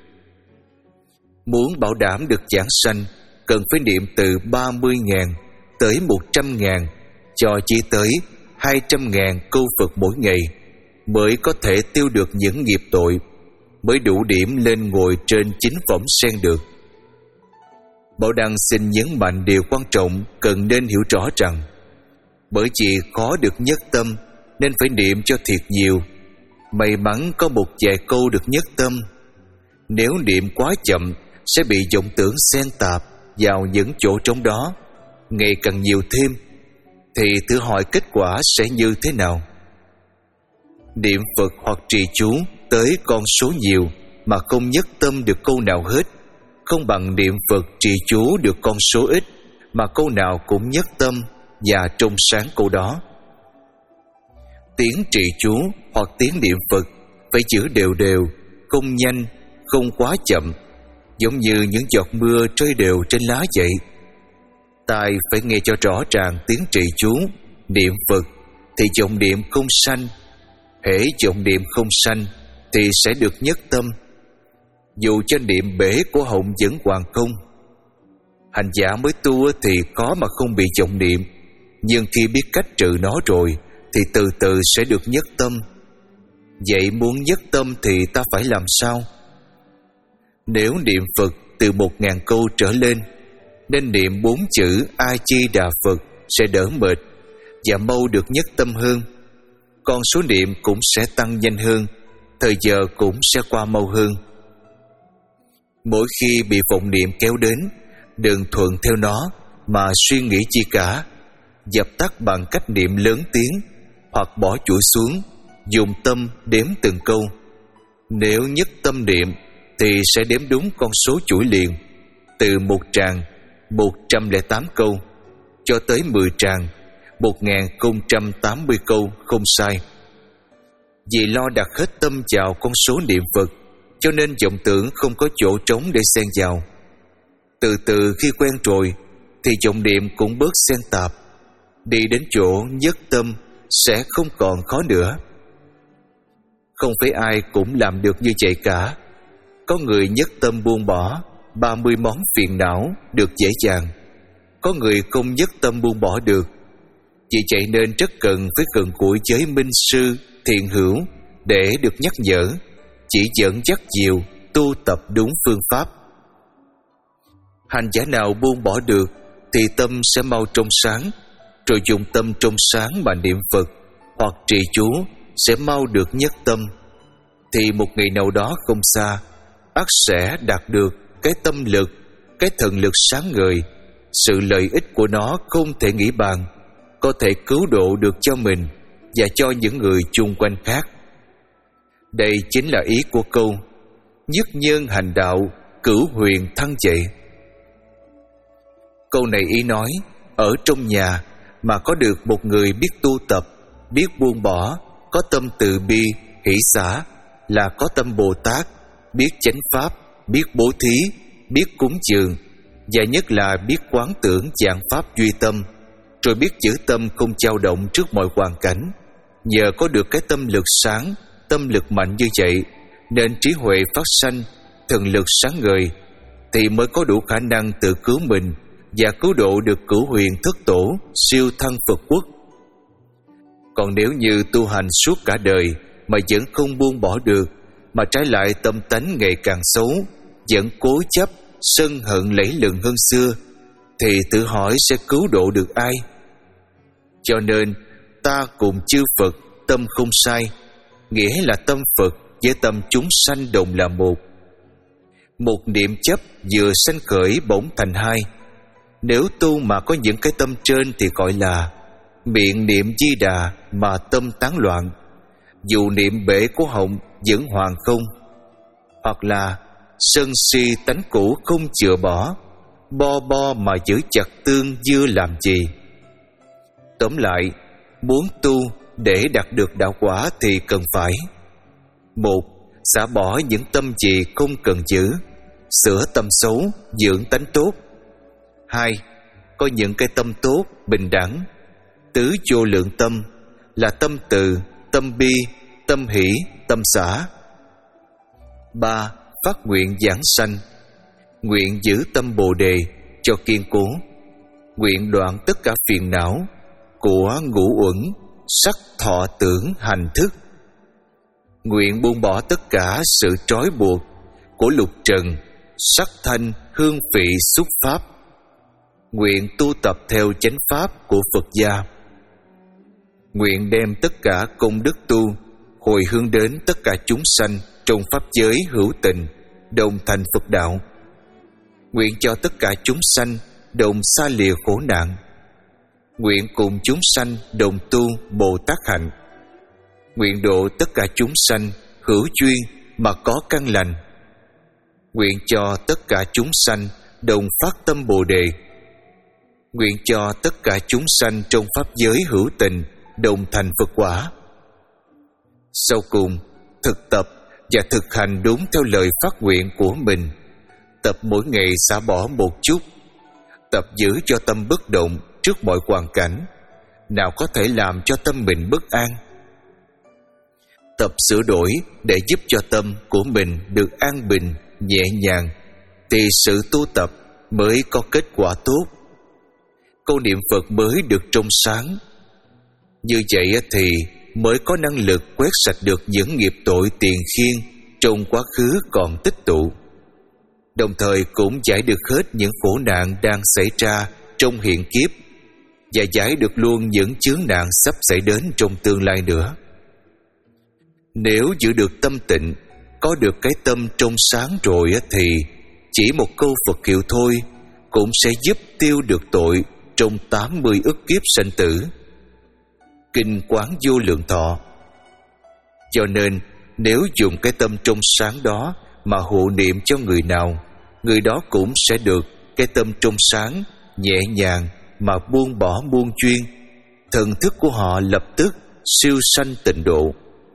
Muốn bảo đảm được giảng sanh, cần phải niệm từ ba mươi ngàn tới một trăm ngàn, cho chỉ tới hai trăm ngàn câu Phật mỗi ngày, mới có thể tiêu được những nghiệp tội, mới đủ điểm lên ngồi trên chính phẩm sen được. Bảo Đăng xin nhấn mạnh điều quan trọng cần nên hiểu rõ rằng, bởi vì khó được nhất tâm nên phải niệm cho thiệt nhiều. May mắn có một vài câu được nhất tâm. Nếu niệm quá chậm sẽ bị vọng tưởng xen tạp vào những chỗ trống đó, ngày càng nhiều thêm, thì thử hỏi kết quả sẽ như thế nào? Niệm Phật hoặc trì chú tới con số nhiều mà không nhất tâm được câu nào hết, không bằng niệm Phật trì chú được con số ít mà câu nào cũng nhất tâm và trong sáng câu đó. Tiếng trì chú hoặc tiếng niệm Phật phải giữ đều đều, không nhanh, không quá chậm, giống như những giọt mưa rơi đều trên lá vậy. Tai phải nghe cho rõ ràng tiếng trì chú, niệm Phật thì vọng niệm không sanh. Hễ vọng niệm không sanh thì sẽ được nhất tâm, dù cho niệm bể của họng vẫn hoàn không. Hành giả mới tu thì khó mà không bị vọng niệm, nhưng khi biết cách trừ nó rồi thì từ từ sẽ được nhất tâm. Vậy muốn nhất tâm thì ta phải làm sao? Nếu niệm Phật từ một ngàn câu trở lên, nên niệm bốn chữ A Di Đà Phật sẽ đỡ mệt và mau được nhất tâm hơn. Con số niệm cũng sẽ tăng nhanh hơn, thời giờ cũng sẽ qua mau hơn. Mỗi khi bị vọng niệm kéo đến, đừng thuận theo nó mà suy nghĩ chi cả, dập tắt bằng cách niệm lớn tiếng hoặc bỏ chuỗi xuống, dùng tâm đếm từng câu. Nếu nhất tâm niệm thì sẽ đếm đúng con số chuỗi liền, từ một tràng một trăm lẻ tám câu cho tới mười tràng một nghìn không trăm tám mươi câu không sai. Vì lo đặt hết tâm vào con số niệm Phật, cho nên vọng tưởng không có chỗ trống để xen vào. Từ từ khi quen rồi thì vọng niệm cũng bớt xen tạp, đi đến chỗ nhất tâm sẽ không còn khó nữa. Không phải ai cũng làm được như vậy cả. Có người nhất tâm buông bỏ ba mươi món phiền não được dễ dàng, có người không nhất tâm buông bỏ được. Vì vậy nên rất cần phải gần gũi với minh sư, thiện hữu để được nhắc nhở, chỉ dẫn dắt dìu, tu tập đúng phương pháp. Hành giả nào buông bỏ được thì tâm sẽ mau trong sáng, rồi dùng tâm trong sáng mà niệm Phật hoặc trì chú sẽ mau được nhất tâm. Thì một ngày nào đó không xa, ắt sẽ đạt được cái tâm lực, cái thần lực sáng ngời. Sự lợi ích của nó không thể nghĩ bàn, có thể cứu độ được cho mình và cho những người chung quanh khác. Đây chính là ý của câu nhất nhân hành đạo, cửu huyền thăng vậy. Câu này ý nói, ở trong nhà mà có được một người biết tu tập, biết buông bỏ, có tâm từ bi, hỷ xả, là có tâm Bồ Tát, biết chánh pháp, biết bố thí, biết cúng dường, và nhất là biết quán tưởng dạng pháp duy tâm, rồi biết giữ tâm không dao động trước mọi hoàn cảnh. Nhờ có được cái tâm lực sáng, tâm lực mạnh như vậy, nên trí huệ phát sanh, thần lực sáng ngời, thì mới có đủ khả năng tự cứu mình và cứu độ được cửu huyền thất tổ, siêu thăng Phật quốc. Còn nếu như tu hành suốt cả đời mà vẫn không buông bỏ được, mà trái lại tâm tánh ngày càng xấu, vẫn cố chấp, sân hận lẫy lừng hơn xưa, thì tự hỏi sẽ cứu độ được ai? Cho nên ta cùng chư Phật tâm không sai, nghĩa là tâm Phật với tâm chúng sanh đồng là một. Một niệm chấp vừa sanh khởi bỗng thành hai. Nếu tu mà có những cái tâm trên thì gọi là miệng niệm Di Đà mà tâm tán loạn, dù niệm bể của họng vẫn hoàn không. Hoặc là sân si tánh cũ không chữa bỏ, bo bo mà giữ chặt tương dưa làm gì. Tóm lại, muốn tu để đạt được đạo quả thì cần phải: một, xả bỏ những tâm gì không cần giữ, sửa tâm xấu, dưỡng tánh tốt. Hai, có những cái tâm tốt, bình đẳng, tứ vô lượng tâm, là tâm từ, tâm bi, tâm hỷ, tâm xả. Ba, phát nguyện giảng sanh, nguyện giữ tâm Bồ Đề cho kiên cố, nguyện đoạn tất cả phiền não của ngũ uẩn, sắc thọ tưởng hành thức, nguyện buông bỏ tất cả sự trói buộc của lục trần, sắc thanh hương vị xúc pháp, nguyện tu tập theo chánh pháp của Phật gia, nguyện đem tất cả công đức tu hồi hướng đến tất cả chúng sanh trong pháp giới hữu tình, đồng thành Phật đạo, nguyện cho tất cả chúng sanh đồng xa lìa khổ nạn, nguyện cùng chúng sanh đồng tu Bồ Tát hạnh, nguyện độ tất cả chúng sanh hữu duyên mà có căn lành, nguyện cho tất cả chúng sanh đồng phát tâm Bồ Đề, nguyện cho tất cả chúng sanh trong pháp giới hữu tình đồng thành Phật quả. Sau cùng, thực tập và thực hành đúng theo lời phát nguyện của mình. Tập mỗi ngày xả bỏ một chút, tập giữ cho tâm bất động trước mọi hoàn cảnh nào có thể làm cho tâm mình bất an, tập sửa đổi để giúp cho tâm của mình được an bình, nhẹ nhàng, thì sự tu tập mới có kết quả tốt, câu niệm Phật mới được trong sáng. Như vậy thì mới có năng lực quét sạch được những nghiệp tội tiền khiên trong quá khứ còn tích tụ, đồng thời cũng giải được hết những khổ nạn đang xảy ra trong hiện kiếp, và giải được luôn những chướng nạn sắp xảy đến trong tương lai nữa. Nếu giữ được tâm tịnh, có được cái tâm trong sáng rồi thì chỉ một câu Phật hiệu thôi cũng sẽ giúp tiêu được tội trong tám mươi ức kiếp sanh tử. Kinh Quán Vô Lượng Thọ. Cho nên nếu dùng cái tâm trong sáng đó mà hộ niệm cho người nào, người đó cũng sẽ được cái tâm trong sáng, nhẹ nhàng mà buông bỏ muôn chuyên, thần thức của họ lập tức siêu sanh tịnh độ.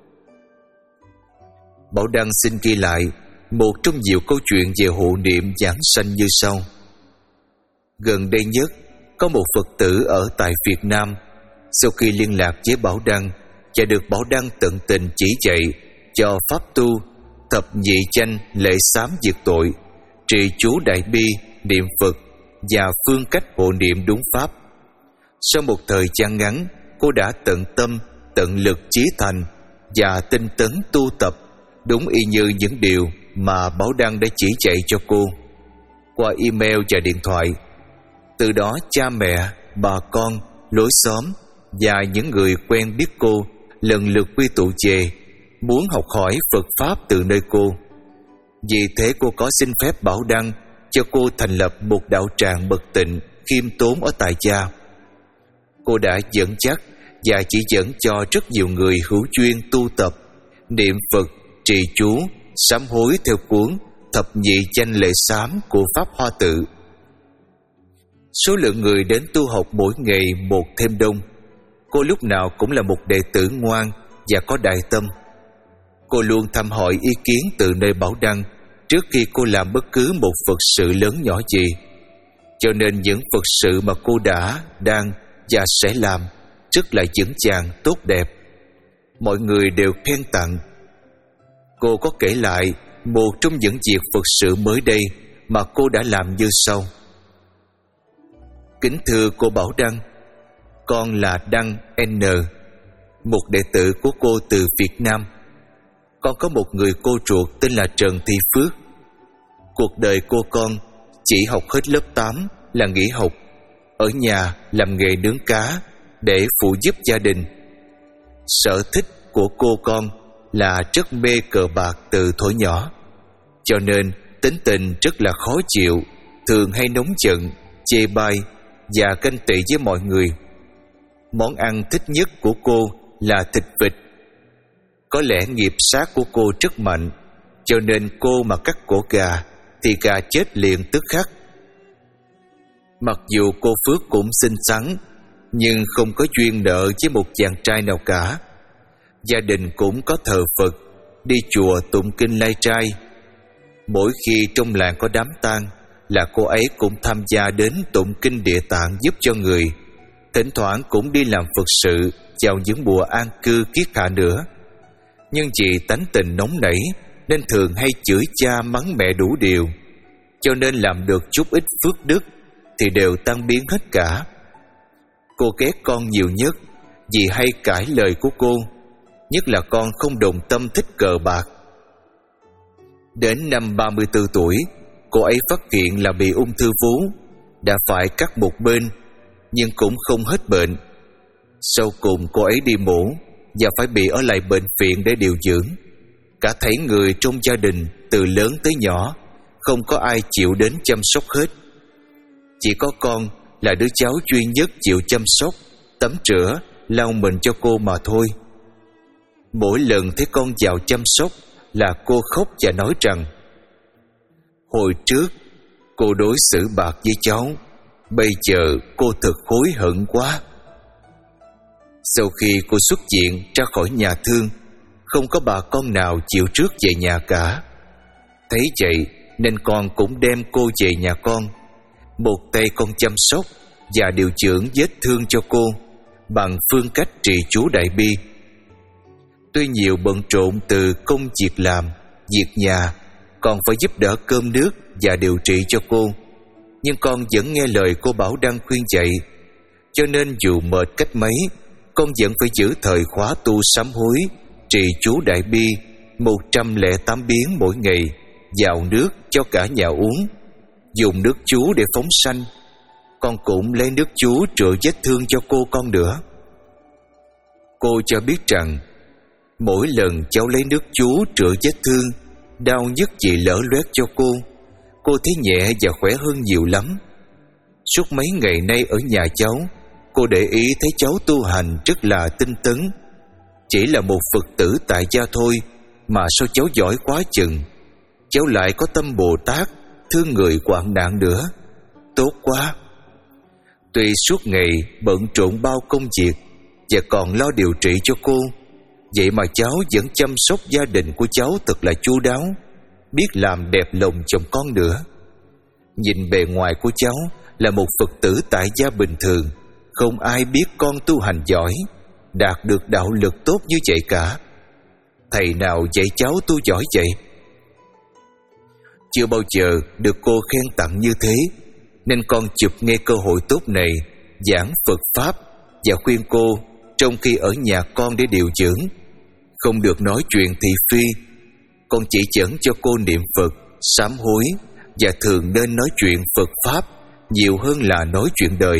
Bảo Đăng xin ghi lại một trong nhiều câu chuyện về hộ niệm giảng sanh như sau. Gần đây nhất, có một Phật tử ở tại Việt Nam, sau khi liên lạc với Bảo Đăng và được Bảo Đăng tận tình chỉ dạy cho pháp tu thập nhị chánh lễ sám diệt tội, trì chú đại bi, niệm Phật và phương cách hộ niệm đúng pháp. Sau một thời gian ngắn, cô đã tận tâm, tận lực chí thành và tinh tấn tu tập đúng y như những điều mà Bảo Đăng đã chỉ dạy cho cô qua email và điện thoại. Từ đó cha mẹ, bà con, lối xóm và những người quen biết cô lần lượt quy tụ về, muốn học hỏi Phật Pháp từ nơi cô. Vì thế cô có xin phép Bảo Đăng cho cô thành lập một đạo tràng bậc tịnh khiêm tốn ở tại gia. Cô đã dẫn dắt và chỉ dẫn cho rất nhiều người hữu duyên tu tập, niệm Phật, trì chú, sám hối theo cuốn Thập Nhị Chánh Lễ Sám của Pháp Hoa Tự. Số lượng người đến tu học mỗi ngày một thêm đông. Cô lúc nào cũng là một đệ tử ngoan và có đại tâm. Cô luôn thăm hỏi ý kiến từ nơi Bảo Đăng trước khi cô làm bất cứ một Phật sự lớn nhỏ gì. Cho nên những Phật sự mà cô đã, đang và sẽ làm rất là vững vàng, tốt đẹp. Mọi người đều khen tặng. Cô có kể lại một trong những việc Phật sự mới đây mà cô đã làm như sau. Kính thưa cô Bảo Đăng, con là Đăng N, một đệ tử của cô từ Việt Nam. Con có một người cô ruột tên là Trần Thị Phước. Cuộc đời cô con chỉ học hết lớp tám là nghỉ học, ở nhà làm nghề nướng cá để phụ giúp gia đình. Sở thích của cô con là rất mê cờ bạc từ thuở nhỏ, cho nên tính tình rất là khó chịu, thường hay nóng giận, chê bai và ganh tị với mọi người. Món ăn thích nhất của cô là thịt vịt. Có lẽ nghiệp sát của cô rất mạnh, cho nên cô mà cắt cổ gà thì gà chết liền tức khắc. Mặc dù cô Phước cũng xinh xắn, nhưng không có duyên nợ với một chàng trai nào cả. Gia đình cũng có thờ Phật, đi chùa tụng kinh lai trai. Mỗi khi trong làng có đám tang là cô ấy cũng tham gia đến tụng kinh Địa Tạng giúp cho người. Thỉnh thoảng cũng đi làm Phật sự vào những mùa an cư kiết hạ nữa. Nhưng vì tánh tình nóng nảy nên thường hay chửi cha mắng mẹ đủ điều, cho nên làm được chút ít phước đức thì đều tan biến hết cả. Cô ghét con nhiều nhất vì hay cãi lời của cô, nhất là con không đồng tâm thích cờ bạc. Đến năm ba mươi tư tuổi, cô ấy phát hiện là bị ung thư vú, đã phải cắt một bên, nhưng cũng không hết bệnh. Sau cùng cô ấy đi mổ và phải bị ở lại bệnh viện để điều dưỡng. Cả thảy người trong gia đình từ lớn tới nhỏ không có ai chịu đến chăm sóc hết. Chỉ có con là đứa cháu duy nhất chịu chăm sóc, tắm rửa, lau mình cho cô mà thôi. Mỗi lần thấy con vào chăm sóc là cô khóc và nói rằng: hồi trước cô đối xử bạc với cháu, bây giờ cô thật hối hận quá. Sau khi cô xuất viện ra khỏi nhà thương, không có bà con nào chịu trước về nhà cả. Thấy vậy nên con cũng đem cô về nhà con. Một tay con chăm sóc và điều dưỡng vết thương cho cô bằng phương cách trì chú Đại Bi. Tuy nhiều bận rộn từ công việc làm, việc nhà, còn phải giúp đỡ cơm nước và điều trị cho cô, nhưng con vẫn nghe lời cô Bảo Đăng khuyên dạy. Cho nên dù mệt cách mấy, con vẫn phải giữ thời khóa tu sám hối, trì chú Đại Bi một trăm lẻ tám biến mỗi ngày, vào nước cho cả nhà uống, dùng nước chú để phóng sanh. Con cũng lấy nước chú rửa vết thương cho cô con nữa. Cô cho biết rằng mỗi lần cháu lấy nước chú rửa vết thương, đau nhức chỉ lở loét cho cô, cô thấy nhẹ và khỏe hơn nhiều lắm. Suốt mấy ngày nay ở nhà cháu, cô để ý thấy cháu tu hành rất là tinh tấn. Chỉ là một Phật tử tại gia thôi mà sao cháu giỏi quá chừng. Cháu lại có tâm Bồ Tát, thương người hoạn nạn nữa. Tốt quá. Tuy suốt ngày bận rộn bao công việc và còn lo điều trị cho cô, vậy mà cháu vẫn chăm sóc gia đình của cháu thật là chu đáo, biết làm đẹp lòng chồng con nữa. Nhìn bề ngoài của cháu là một Phật tử tại gia bình thường, không ai biết con tu hành giỏi, đạt được đạo lực tốt như vậy cả. Thầy nào dạy cháu tu giỏi vậy? Chưa bao giờ được cô khen tặng như thế, nên con chụp nghe cơ hội tốt này giảng Phật Pháp và khuyên cô trong khi ở nhà con để điều dưỡng, không được nói chuyện thị phi. Con chỉ dẫn cho cô niệm Phật, sám hối và thường nên nói chuyện Phật Pháp nhiều hơn là nói chuyện đời.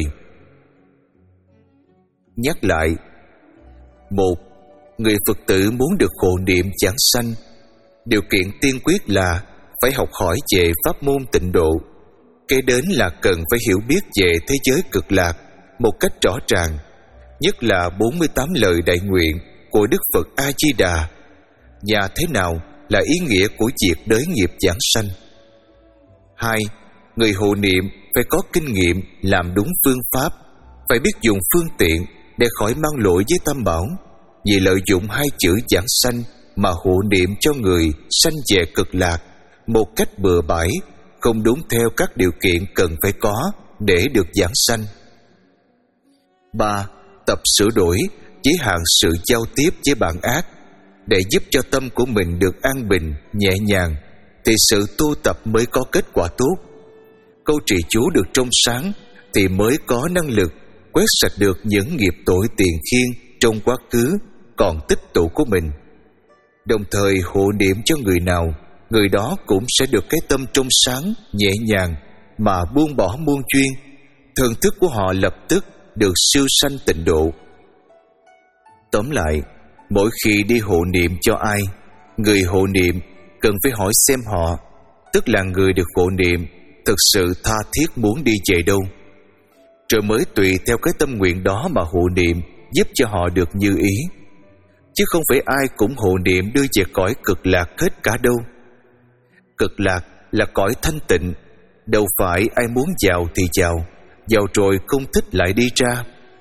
Nhắc lại: một, người Phật tử muốn được hộ niệm giảng sanh, điều kiện tiên quyết là phải học hỏi về pháp môn tịnh độ. Kế đến là cần phải hiểu biết về thế giới cực lạc một cách rõ ràng, nhất là bốn mươi tám lời đại nguyện của Đức Phật A Di Đà, và thế nào là ý nghĩa của việc đới nghiệp giảng sanh. Hai, người hộ niệm phải có kinh nghiệm làm đúng phương pháp, phải biết dùng phương tiện để khỏi mang lỗi với Tam Bảo, vì lợi dụng hai chữ giảng sanh mà hộ niệm cho người sanh về cực lạc một cách bừa bãi, không đúng theo các điều kiện cần phải có để được giảng sanh. Ba, tập sửa đổi, giới hạn sự giao tiếp với bạn ác để giúp cho tâm của mình được an bình, nhẹ nhàng, thì sự tu tập mới có kết quả tốt. Câu trì chú được trong sáng thì mới có năng lực quét sạch được những nghiệp tội tiền khiên trong quá khứ còn tích tụ của mình. Đồng thời hộ niệm cho người nào, người đó cũng sẽ được cái tâm trong sáng, nhẹ nhàng mà buông bỏ muôn chuyên, thần thức của họ lập tức được siêu sanh tịnh độ. Tóm lại, mỗi khi đi hộ niệm cho ai, người hộ niệm cần phải hỏi xem họ, tức là người được hộ niệm, thực sự tha thiết muốn đi về đâu, rồi mới tùy theo cái tâm nguyện đó mà hộ niệm giúp cho họ được như ý. Chứ không phải ai cũng hộ niệm đưa về cõi cực lạc hết cả đâu. Cực lạc là cõi thanh tịnh, đâu phải ai muốn vào thì vào, vào rồi không thích lại đi ra.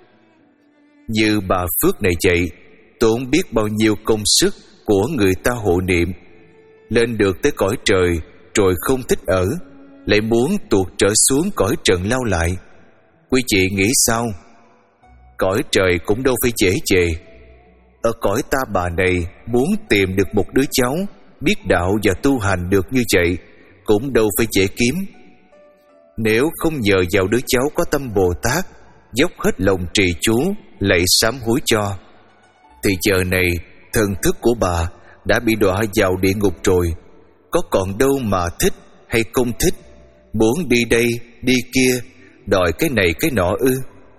Như bà Phước này vậy, tốn biết bao nhiêu công sức của người ta hộ niệm, lên được tới cõi trời rồi không thích ở, lại muốn tuột trở xuống cõi trần lao lại. Quý chị nghĩ sao? Cõi trời cũng đâu phải dễ chề. Ở cõi ta bà này, muốn tìm được một đứa cháu biết đạo và tu hành được như vậy cũng đâu phải dễ kiếm. Nếu không nhờ vào đứa cháu có tâm Bồ Tát, dốc hết lòng trì chú lạy sám hối cho, thì giờ này thần thức của bà đã bị đọa vào địa ngục rồi, có còn đâu mà thích hay không thích, muốn đi đây đi kia, đòi cái này cái nọ ư?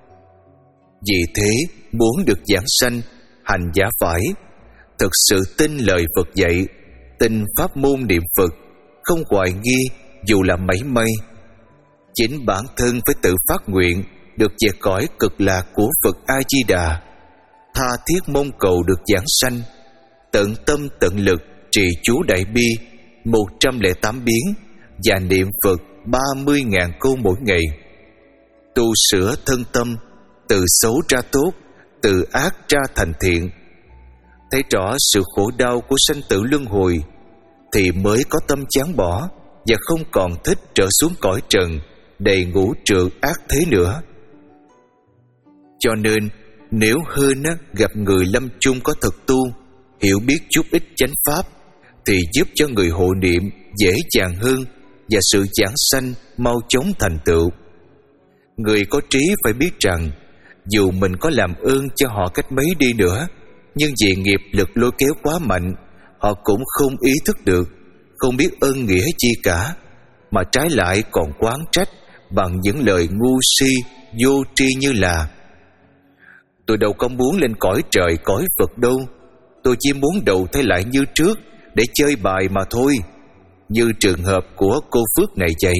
Vì thế muốn được giảng sanh, hành giả phải thực sự tin lời Phật dạy, tin pháp môn niệm Phật, không hoài nghi dù là mảy may. Chính bản thân phải tự phát nguyện được về cõi cực lạc của Phật A Di Đà, tha thiết mong cầu được giảng sanh, tận tâm tận lực trì chú đại bi một trăm lẻ tám biến và niệm Phật ba mươi ngàn câu mỗi ngày, tu sửa thân tâm, từ xấu ra tốt, từ ác ra thành thiện, thấy rõ sự khổ đau của sanh tử luân hồi, thì mới có tâm chán bỏ và không còn thích trở xuống cõi trần đầy ngũ trượng ác thế nữa. Cho nên nếu hơn á, gặp người lâm chung có thực tu, hiểu biết chút ít chánh pháp, thì giúp cho người hộ niệm dễ dàng hơn và sự giảng sanh mau chóng thành tựu. Người có trí phải biết rằng dù mình có làm ơn cho họ cách mấy đi nữa, nhưng vì nghiệp lực lôi kéo quá mạnh, họ cũng không ý thức được, không biết ơn nghĩa chi cả, mà trái lại còn oán trách bằng những lời ngu si vô tri như là: tôi đâu có muốn lên cõi trời cõi Phật đâu, tôi chỉ muốn đầu thai lại như trước để chơi bài mà thôi, như trường hợp của cô Phước này vậy.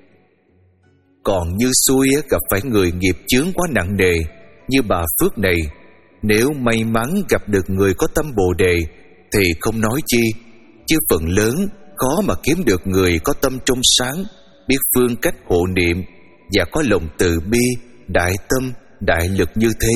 Còn như xui gặp phải người nghiệp chướng quá nặng nề như bà Phước này, nếu may mắn gặp được người có tâm Bồ Đề thì không nói chi, chứ phần lớn khó mà kiếm được người có tâm trong sáng, biết phương cách hộ niệm và có lòng từ bi, đại tâm, đại lực như thế.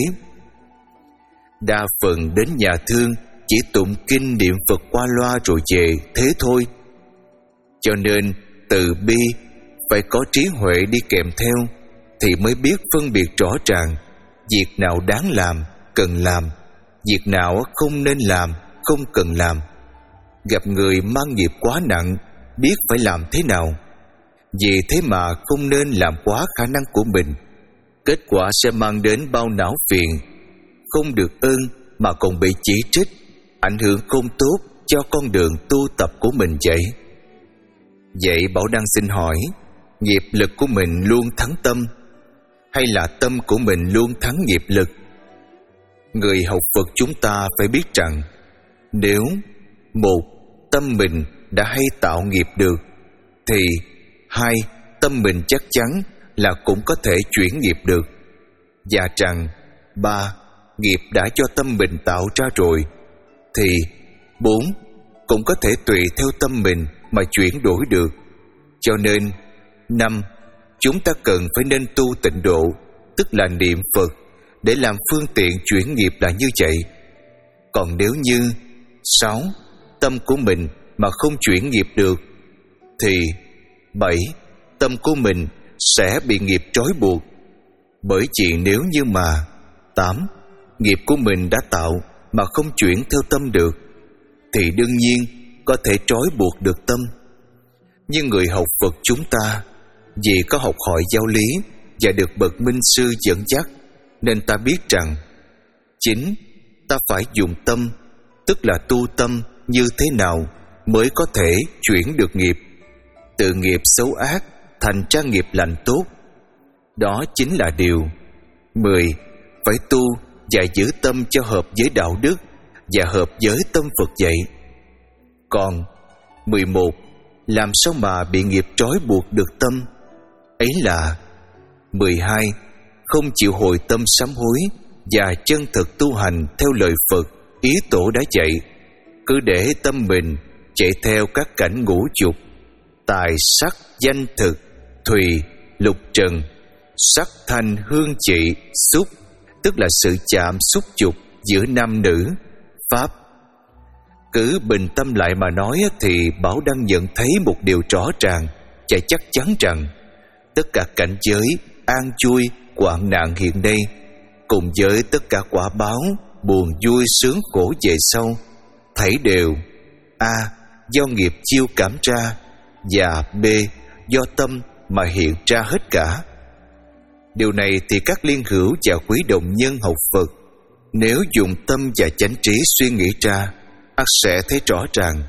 Đa phần đến nhà thương chỉ tụng kinh niệm Phật qua loa rồi về thế thôi. Cho nên từ bi phải có trí huệ đi kèm theo, thì mới biết phân biệt rõ ràng việc nào đáng làm, cần làm, việc nào không nên làm, không cần làm. Gặp người mang nghiệp quá nặng, biết phải làm thế nào. Vì thế mà không nên làm quá khả năng của mình, kết quả sẽ mang đến bao não phiền, không được ơn mà còn bị chỉ trích, ảnh hưởng không tốt cho con đường tu tập của mình vậy. Vậy Bảo Đăng xin hỏi, nghiệp lực của mình luôn thắng tâm, hay là tâm của mình luôn thắng nghiệp lực? Người học Phật chúng ta phải biết rằng, nếu một, tâm mình đã hay tạo nghiệp được, thì hai, tâm mình chắc chắn là cũng có thể chuyển nghiệp được, và rằng ba, nghiệp đã cho tâm mình tạo ra rồi, thì bốn, cũng có thể tùy theo tâm mình mà chuyển đổi được. Cho nên năm, chúng ta cần phải nên tu tịnh độ, tức là niệm Phật, để làm phương tiện chuyển nghiệp là như vậy. Còn nếu như sáu, tâm của mình mà không chuyển nghiệp được, thì bảy, tâm của mình sẽ bị nghiệp trói buộc. Bởi vì nếu như mà tám, nghiệp của mình đã tạo mà không chuyển theo tâm được, thì đương nhiên có thể trói buộc được tâm. Nhưng người học Phật chúng ta, vì có học hỏi giáo lý và được bậc minh sư dẫn dắt, nên ta biết rằng chính ta phải dùng tâm, tức là tu tâm như thế nào mới có thể chuyển được nghiệp, từ nghiệp xấu ác thành ra nghiệp lành tốt. Đó chính là điều mười. Phải tu và giữ tâm cho hợp với đạo đức và hợp với tâm Phật dạy. Còn mười một. Làm sao mà bị nghiệp trói buộc được tâm? Ấy là mười hai. Không chịu hồi tâm sám hối và chân thực tu hành theo lời Phật, ý Tổ đã dạy, cứ để tâm mình chạy theo các cảnh ngũ dục, tài sắc danh thực, thùy, lục trần, sắc thanh hương trị, xúc, tức là sự chạm xúc dục giữa nam nữ, pháp. Cứ bình tâm lại mà nói thì Bảo đang nhận thấy một điều rõ ràng và chắc chắn rằng tất cả cảnh giới an vui, hoạn nạn hiện nay, cùng với tất cả quả báo buồn vui sướng khổ về sau, thảy đều A. Do nghiệp chiêu cảm ra, và B. Do tâm mà hiện ra hết cả. Điều này thì các liên hữu và quý đồng nhân học Phật nếu dùng tâm và chánh trí suy nghĩ ra, ắt sẽ thấy rõ ràng.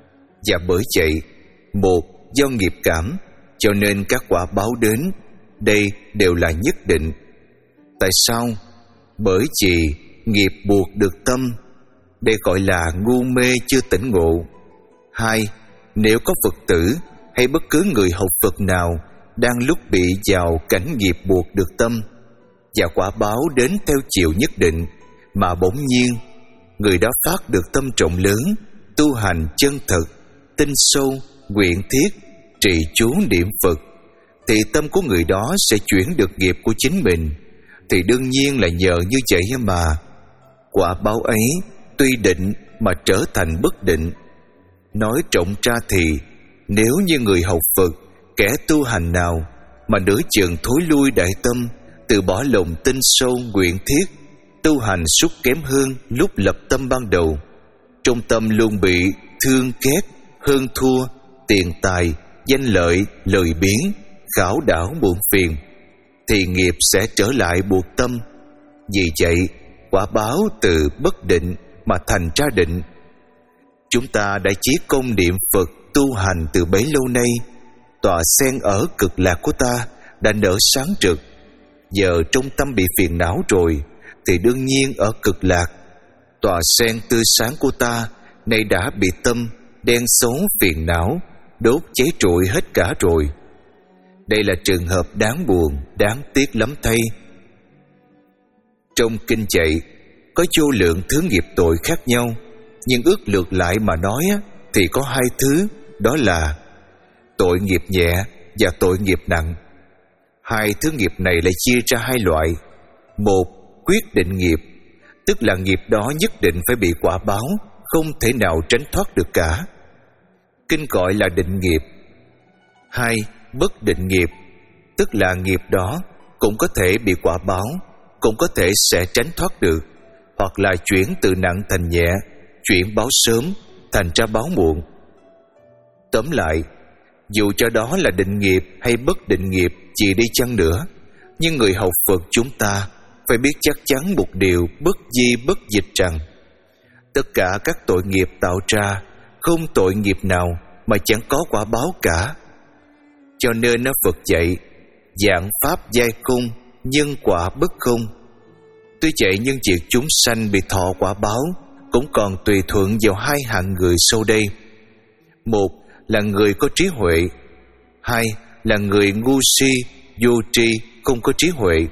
Và bởi vậy, một, do nghiệp cảm, cho nên các quả báo đến, đây đều là nhất định. Tại sao? Bởi vì nghiệp buộc được tâm, đây gọi là ngu mê chưa tỉnh ngộ. Hai, nếu có Phật tử hay bất cứ người học Phật nào đang lúc bị vào cảnh nghiệp buộc được tâm, và quả báo đến theo chiều nhất định, mà bỗng nhiên người đó phát được tâm trọng lớn, tu hành chân thật, tin sâu, nguyện thiết, trì chú niệm Phật, thì tâm của người đó sẽ chuyển được nghiệp của chính mình. Thì đương nhiên là nhờ như vậy mà quả báo ấy tuy định mà trở thành bất định. Nói trọng ra thì nếu như người học Phật, kẻ tu hành nào mà nửa chừng thối lui đại tâm, từ bỏ lòng tin sâu nguyện thiết, tu hành suốt kém hơn lúc lập tâm ban đầu, trong tâm luôn bị thương ghét, hơn thua, tiền tài, danh lợi, lời biếng, khảo đảo muộn phiền, thì nghiệp sẽ trở lại buộc tâm. Vì vậy, quả báo từ bất định mà thành ra định. Chúng ta đã chí công niệm Phật tu hành từ bấy lâu nay, tọa sen ở cực lạc của ta đã nở sáng rực. Giờ trong tâm bị phiền não rồi, thì đương nhiên ở cực lạc, tọa sen tươi sáng của ta nay đã bị tâm đen xấu phiền não đốt cháy trụi hết cả rồi. Đây là trường hợp đáng buồn, đáng tiếc lắm thay. Trong kinh dạy có vô lượng thứ nghiệp tội khác nhau, nhưng ước lược lại mà nói thì có hai thứ, đó là tội nghiệp nhẹ và tội nghiệp nặng. Hai thứ nghiệp này lại chia ra hai loại. Một, quyết định nghiệp, tức là nghiệp đó nhất định phải bị quả báo, không thể nào tránh thoát được cả. Kinh gọi là định nghiệp. Hai, bất định nghiệp, tức là nghiệp đó cũng có thể bị quả báo, cũng có thể sẽ tránh thoát được, hoặc là chuyển từ nặng thành nhẹ, chuyển báo sớm thành ra báo muộn. Tóm lại, dù cho đó là định nghiệp hay bất định nghiệp gì đi chăng nữa, nhưng người học Phật chúng ta phải biết chắc chắn một điều bất di bất dịch rằng tất cả các tội nghiệp tạo ra, không tội nghiệp nào mà chẳng có quả báo cả. Cho nên Phật dạy dạng pháp giai không, nhân quả bất không. Tuy vậy nhưng việc chúng sanh bị thọ quả báo cũng còn tùy thuận vào hai hạng người sau đây. Một là người có trí huệ, hai là người ngu si, vô tri, không có trí huệ.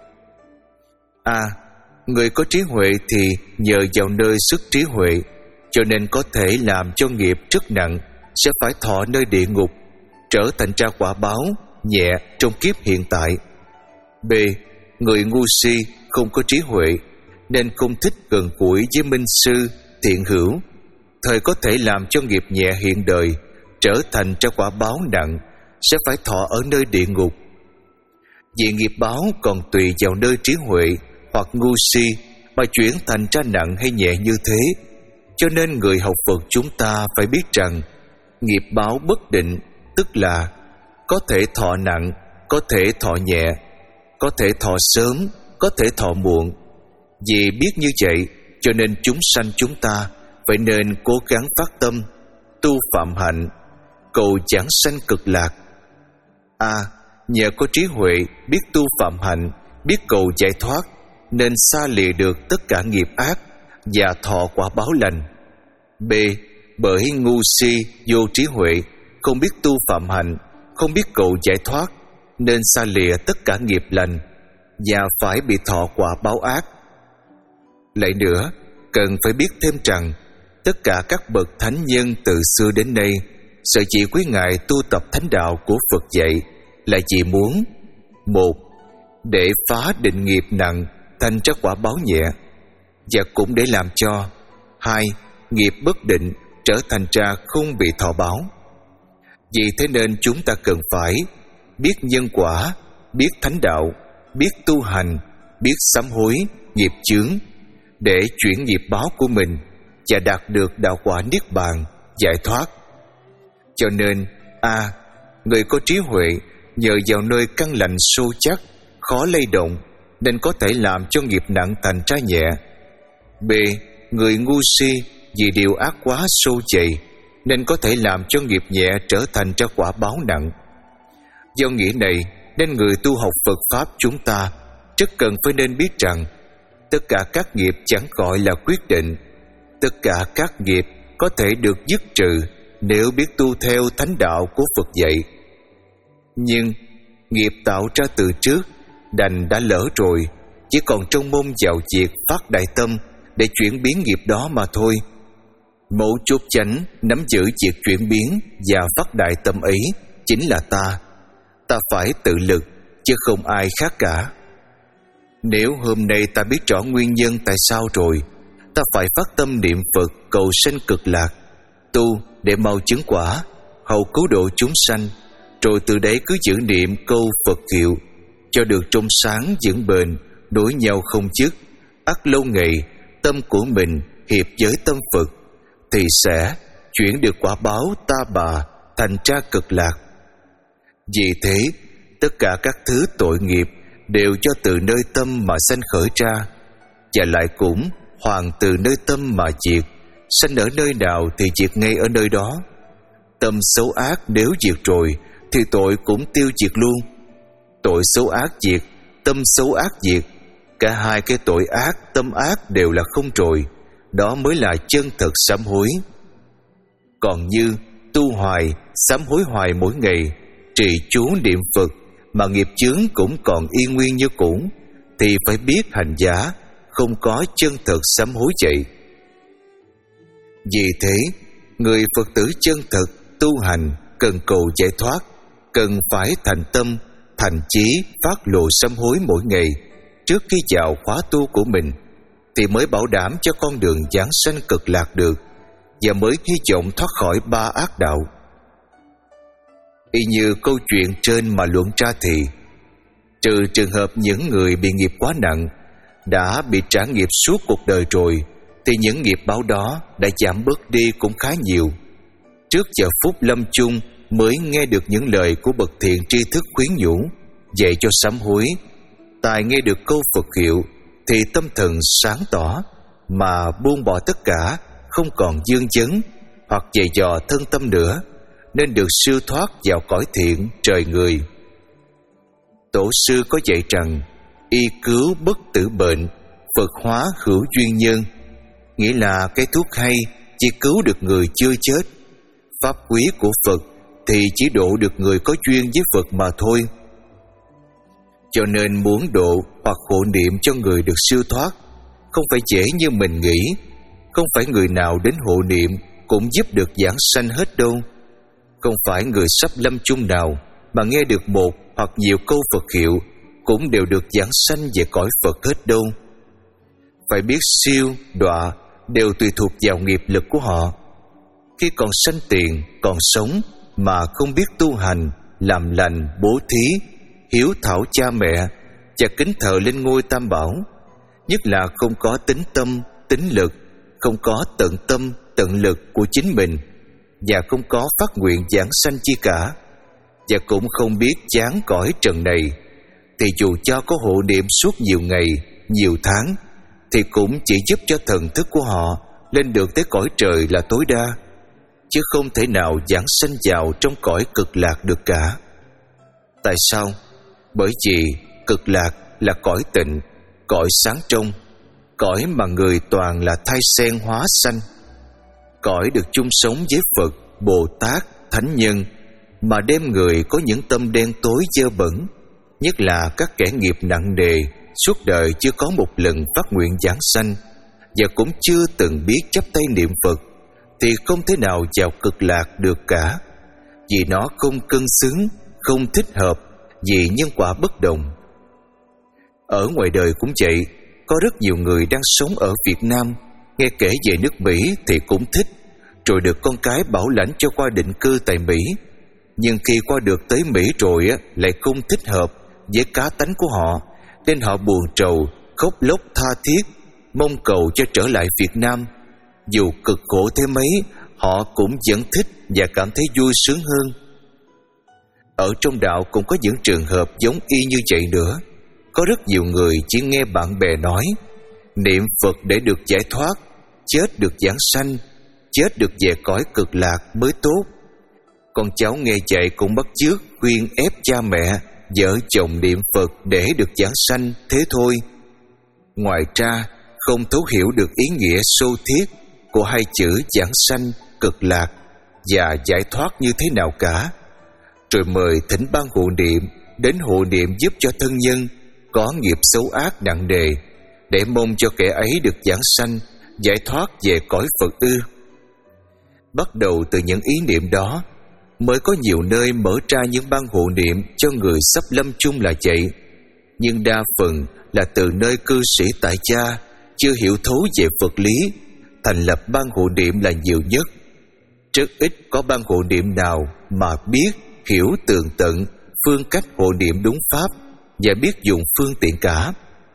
A. Người có trí huệ thì nhờ vào nơi sức trí huệ, cho nên có thể làm cho nghiệp rất nặng, sẽ phải thọ nơi địa ngục, trở thành ra quả báo nhẹ trong kiếp hiện tại. B. Người ngu si, không có trí huệ, nên không thích gần gũi với minh sư, thiện hữu, thời có thể làm cho nghiệp nhẹ hiện đời, trở thành ra quả báo nặng, sẽ phải thọ ở nơi địa ngục. Vì nghiệp báo còn tùy vào nơi trí huệ hoặc ngu si mà chuyển thành ra nặng hay nhẹ như thế. Cho nên người học Phật chúng ta phải biết rằng nghiệp báo bất định, tức là có thể thọ nặng, có thể thọ nhẹ, có thể thọ sớm, có thể thọ muộn. Vì biết như vậy, cho nên chúng sanh chúng ta phải nên cố gắng phát tâm tu phạm hạnh, cầu giảng sanh cực lạc. A. Nhờ có trí huệ, biết tu phạm hạnh, biết cầu giải thoát, nên xa lìa được tất cả nghiệp ác và thọ quả báo lành. B. Bởi ngu si, vô trí huệ, không biết tu phạm hạnh, không biết cầu giải thoát, nên xa lìa tất cả nghiệp lành và phải bị thọ quả báo ác. Lại nữa, cần phải biết thêm rằng tất cả các bậc thánh nhân từ xưa đến nay sở dĩ quý ngài tu tập thánh đạo của Phật dạy là vì muốn: một, để phá định nghiệp nặng thành ra quả báo nhẹ, và cũng để làm cho hai, nghiệp bất định trở thành ra không bị thọ báo. Vì thế nên chúng ta cần phải biết nhân quả, biết thánh đạo, biết tu hành, biết sám hối nghiệp chướng để chuyển nghiệp báo của mình và đạt được đạo quả niết bàn, giải thoát. Cho nên A. Người có trí huệ nhờ vào nơi căn lành sâu chắc, khó lay động, nên có thể làm cho nghiệp nặng thành ra nhẹ. B. Người ngu si vì điều ác quá sâu dày, nên có thể làm cho nghiệp nhẹ trở thành ra quả báo nặng. Do nghĩa này nên người tu học Phật Pháp chúng ta rất cần phải nên biết rằng tất cả các nghiệp chẳng gọi là quyết định. Tất cả các nghiệp có thể được dứt trừ nếu biết tu theo thánh đạo của Phật dạy. Nhưng nghiệp tạo ra từ trước đành đã lỡ rồi, chỉ còn trông mong vào việc phát đại tâm để chuyển biến nghiệp đó mà thôi. Mẫu chốt chánh nắm giữ việc chuyển biến và phát đại tâm ấy chính là ta. Ta phải tự lực, chứ không ai khác cả. Nếu hôm nay ta biết rõ nguyên nhân tại sao rồi, ta phải phát tâm niệm Phật cầu sanh cực lạc, tu để mau chứng quả, hầu cứu độ chúng sanh, rồi từ đấy cứ giữ niệm câu Phật hiệu cho được trong sáng vững bền, đối nhau không dứt. Ắt lâu ngày tâm của mình hiệp với tâm Phật thì sẽ chuyển được quả báo ta bà thành ra cực lạc. Vì thế tất cả các thứ tội nghiệp đều do từ nơi tâm mà sanh khởi ra, và lại cũng hoàn từ nơi tâm mà diệt. Sanh ở nơi nào thì diệt ngay ở nơi đó. Tâm xấu ác nếu diệt rồi thì tội cũng tiêu diệt luôn. Tội xấu ác diệt, tâm xấu ác diệt, cả hai cái tội ác tâm ác đều là không rồi. Đó mới là chân thật sám hối. Còn như tu hoài, sám hối hoài mỗi ngày, trì chú niệm Phật mà nghiệp chướng cũng còn y nguyên như cũ, thì phải biết hành giả không có chân thật sám hối vậy. Vì thế người Phật tử chân thật tu hành cần cầu giải thoát, cần phải thành tâm, thành chí phát lộ sám hối mỗi ngày trước khi vào khóa tu của mình, thì mới bảo đảm cho con đường giảng sanh cực lạc được, và mới hy vọng thoát khỏi ba ác đạo. Y như câu chuyện trên mà luận ra thì, trừ trường hợp những người bị nghiệp quá nặng, đã bị trả nghiệp suốt cuộc đời rồi, thì những nghiệp báo đó đã giảm bớt đi cũng khá nhiều. Trước giờ phút lâm chung mới nghe được những lời của bậc thiện tri thức khuyến nhủ, dạy cho sám hối. Tài nghe được câu Phật hiệu thì tâm thần sáng tỏ, mà buông bỏ tất cả, không còn dương vấn hoặc dày dò thân tâm nữa, nên được siêu thoát vào cõi thiện trời người. Tổ sư có dạy rằng y cứu bất tử bệnh, Phật hóa hữu duyên nhân, nghĩa là cái thuốc hay chỉ cứu được người chưa chết. Pháp quý của Phật thì chỉ độ được người có duyên với Phật mà thôi. Cho nên muốn độ hoặc hộ niệm cho người được siêu thoát không phải dễ như mình nghĩ. Không phải người nào đến hộ niệm cũng giúp được giảng sanh hết đâu. Không phải người sắp lâm chung nào mà nghe được một hoặc nhiều câu Phật hiệu cũng đều được giảng sanh về cõi Phật hết đâu. Phải biết siêu, đọa đều tùy thuộc vào nghiệp lực của họ. Khi còn sanh tiền, còn sống mà không biết tu hành, làm lành, bố thí, hiếu thảo cha mẹ và kính thờ lên ngôi Tam Bảo, nhất là không có tính tâm, tính lực, không có tận tâm, tận lực của chính mình, và không có phát nguyện giảng sanh chi cả, và cũng không biết chán cõi trần này, thì dù cho có hộ niệm suốt nhiều ngày, nhiều tháng, thì cũng chỉ giúp cho thần thức của họ lên được tới cõi trời là tối đa, chứ không thể nào giảng sanh vào trong cõi cực lạc được cả. Tại sao? Bởi vì cực lạc là cõi tịnh, cõi sáng trong, cõi mà người toàn là thai sen hóa sanh, cõi được chung sống với Phật, Bồ Tát, Thánh Nhân, mà đem người có những tâm đen tối dơ bẩn, nhất là các kẻ nghiệp nặng nề, suốt đời chưa có một lần phát nguyện giảng sanh, và cũng chưa từng biết chắp tay niệm Phật, thì không thể nào vào cực lạc được cả. vì nó không cân xứng, không thích hợp, vì nhân quả bất đồng. Ở ngoài đời cũng vậy, có rất nhiều người đang sống ở Việt Nam, nghe kể về nước Mỹ thì cũng thích, rồi được con cái bảo lãnh cho qua định cư tại Mỹ. Nhưng khi qua được tới Mỹ rồi á, lại không thích hợp với cá tánh của họ, nên họ buồn trầu, khóc lóc tha thiết, mong cầu cho trở lại Việt Nam. Dù cực khổ thế mấy, họ cũng vẫn thích và cảm thấy vui sướng hơn. Ở trong đạo cũng có những trường hợp giống y như vậy nữa. Có rất nhiều người chỉ nghe bạn bè nói niệm Phật để được giải thoát, chết được giảng sanh, chết được về cõi cực lạc mới tốt. Con cháu nghe vậy cũng bắt chước khuyên ép cha mẹ, vợ chồng niệm Phật để được giảng sanh thế thôi. Ngoài ra không thấu hiểu được ý nghĩa sâu thiết của hai chữ giảng sanh, cực lạc và giải thoát như thế nào cả. Rồi mời thỉnh ban hộ niệm đến hộ niệm giúp cho thân nhân có nghiệp xấu ác nặng nề, để mong cho kẻ ấy được giảng sanh, giải thoát về cõi Phật ư. Bắt đầu từ những ý niệm đó, mới có nhiều nơi mở ra những ban hộ niệm cho người sắp lâm chung là vậy. Nhưng đa phần là từ nơi cư sĩ tại gia chưa hiểu thấu về Phật lý, thành lập ban hộ niệm là nhiều nhất. Rất ít có ban hộ niệm nào mà biết, hiểu tường tận phương cách hộ niệm đúng pháp và biết dùng phương tiện cả.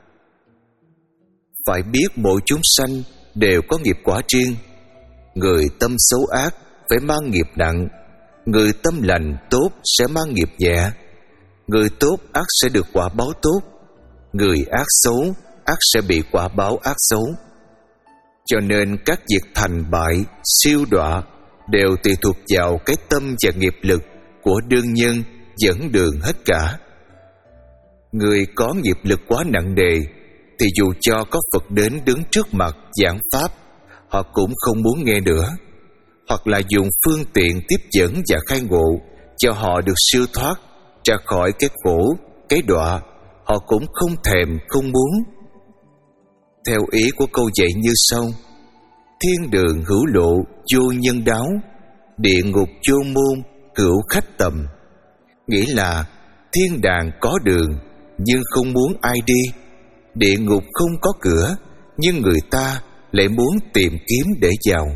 Phải biết mỗi chúng sanh đều có nghiệp quả riêng. Người tâm xấu ác phải mang nghiệp nặng, người tâm lành tốt sẽ mang nghiệp nhẹ. Người tốt ác sẽ được quả báo tốt, người ác xấu ác sẽ bị quả báo ác xấu. Cho nên các việc thành bại, siêu đọa đều tùy thuộc vào cái tâm và nghiệp lực của đương nhân dẫn đường hết cả. Người có nghiệp lực quá nặng nề thì dù cho có Phật đến đứng trước mặt giảng pháp, họ cũng không muốn nghe nữa. Hoặc là dùng phương tiện tiếp dẫn và khai ngộ cho họ được siêu thoát ra khỏi cái khổ, cái đọa, họ cũng không thèm, không muốn. Theo ý của câu dạy như sau: thiên đường hữu lộ vô nhân đáo, địa ngục vô môn cửu khách tầm. Nghĩa là thiên đàng có đường nhưng không muốn ai đi, địa ngục không có cửa nhưng người ta lại muốn tìm kiếm để vào.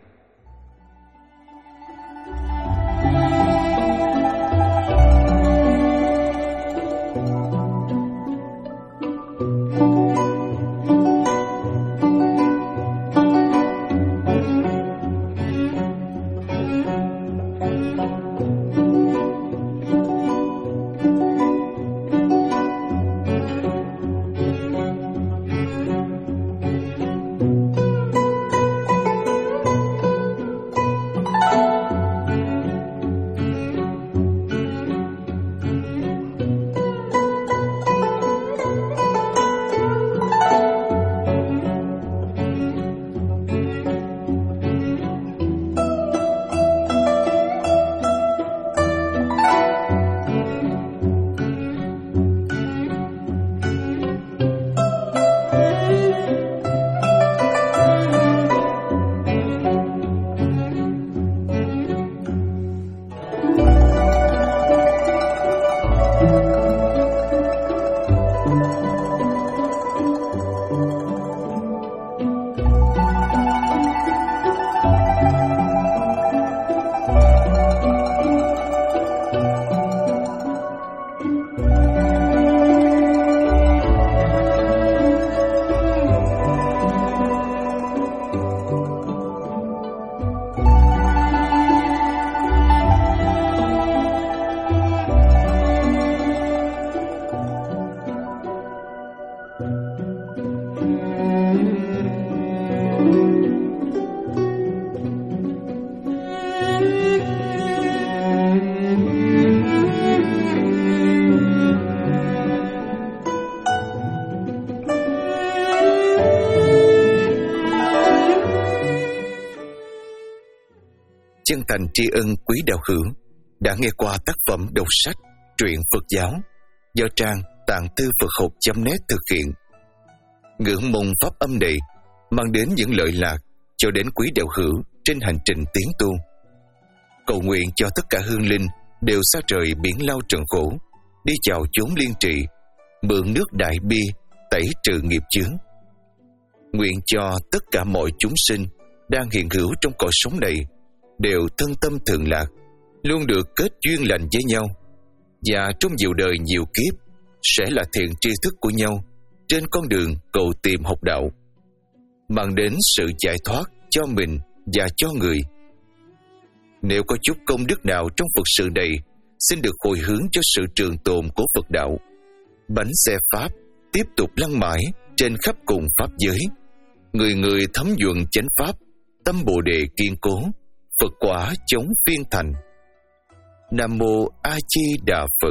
Chân thành tri ân quý đạo hữu đã nghe qua tác phẩm đọc sách Truyện Phật giáo do trang tạng thư Phật học chấm net thực hiện. Ngưỡng mong pháp âm này mang đến những lợi lạc cho đến quý đạo hữu trên hành trình tiến tu. cầu nguyện cho tất cả hương linh đều xa trời biển lao trần khổ, đi chào chốn liên trị, mượn nước đại bi tẩy trừ nghiệp chướng. Nguyện cho tất cả mọi chúng sinh đang hiện hữu trong cõi sống này đều thân tâm thường lạc, luôn được kết duyên lành với nhau, và trong nhiều đời nhiều kiếp sẽ là thiện tri thức của nhau trên con đường cầu tìm học đạo, mang đến sự giải thoát cho mình và cho người. Nếu có chút công đức nào trong Phật sự này, xin được hồi hướng cho sự trường tồn của Phật đạo. Bánh xe Pháp tiếp tục lăn mãi trên khắp cùng Pháp giới. Người người thấm nhuận chánh Pháp, tâm Bồ Đề kiên cố, Phật quả chống phiên thành. Nam Mô A Di Đà Phật.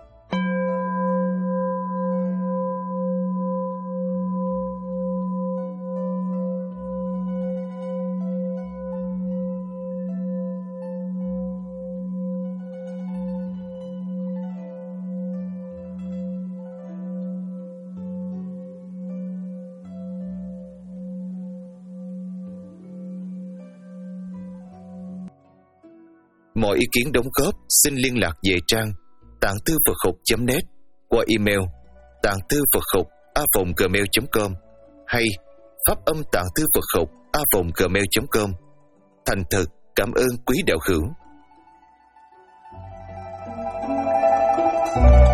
Mọi ý kiến đóng góp xin liên lạc về trang tạng thư Phật học chấm net qua email tạng thư Phật học a vòng gmail chấm com hay pháp âm tạng thư Phật học a vòng gmail chấm com. Thành thật cảm ơn quý đạo hữu.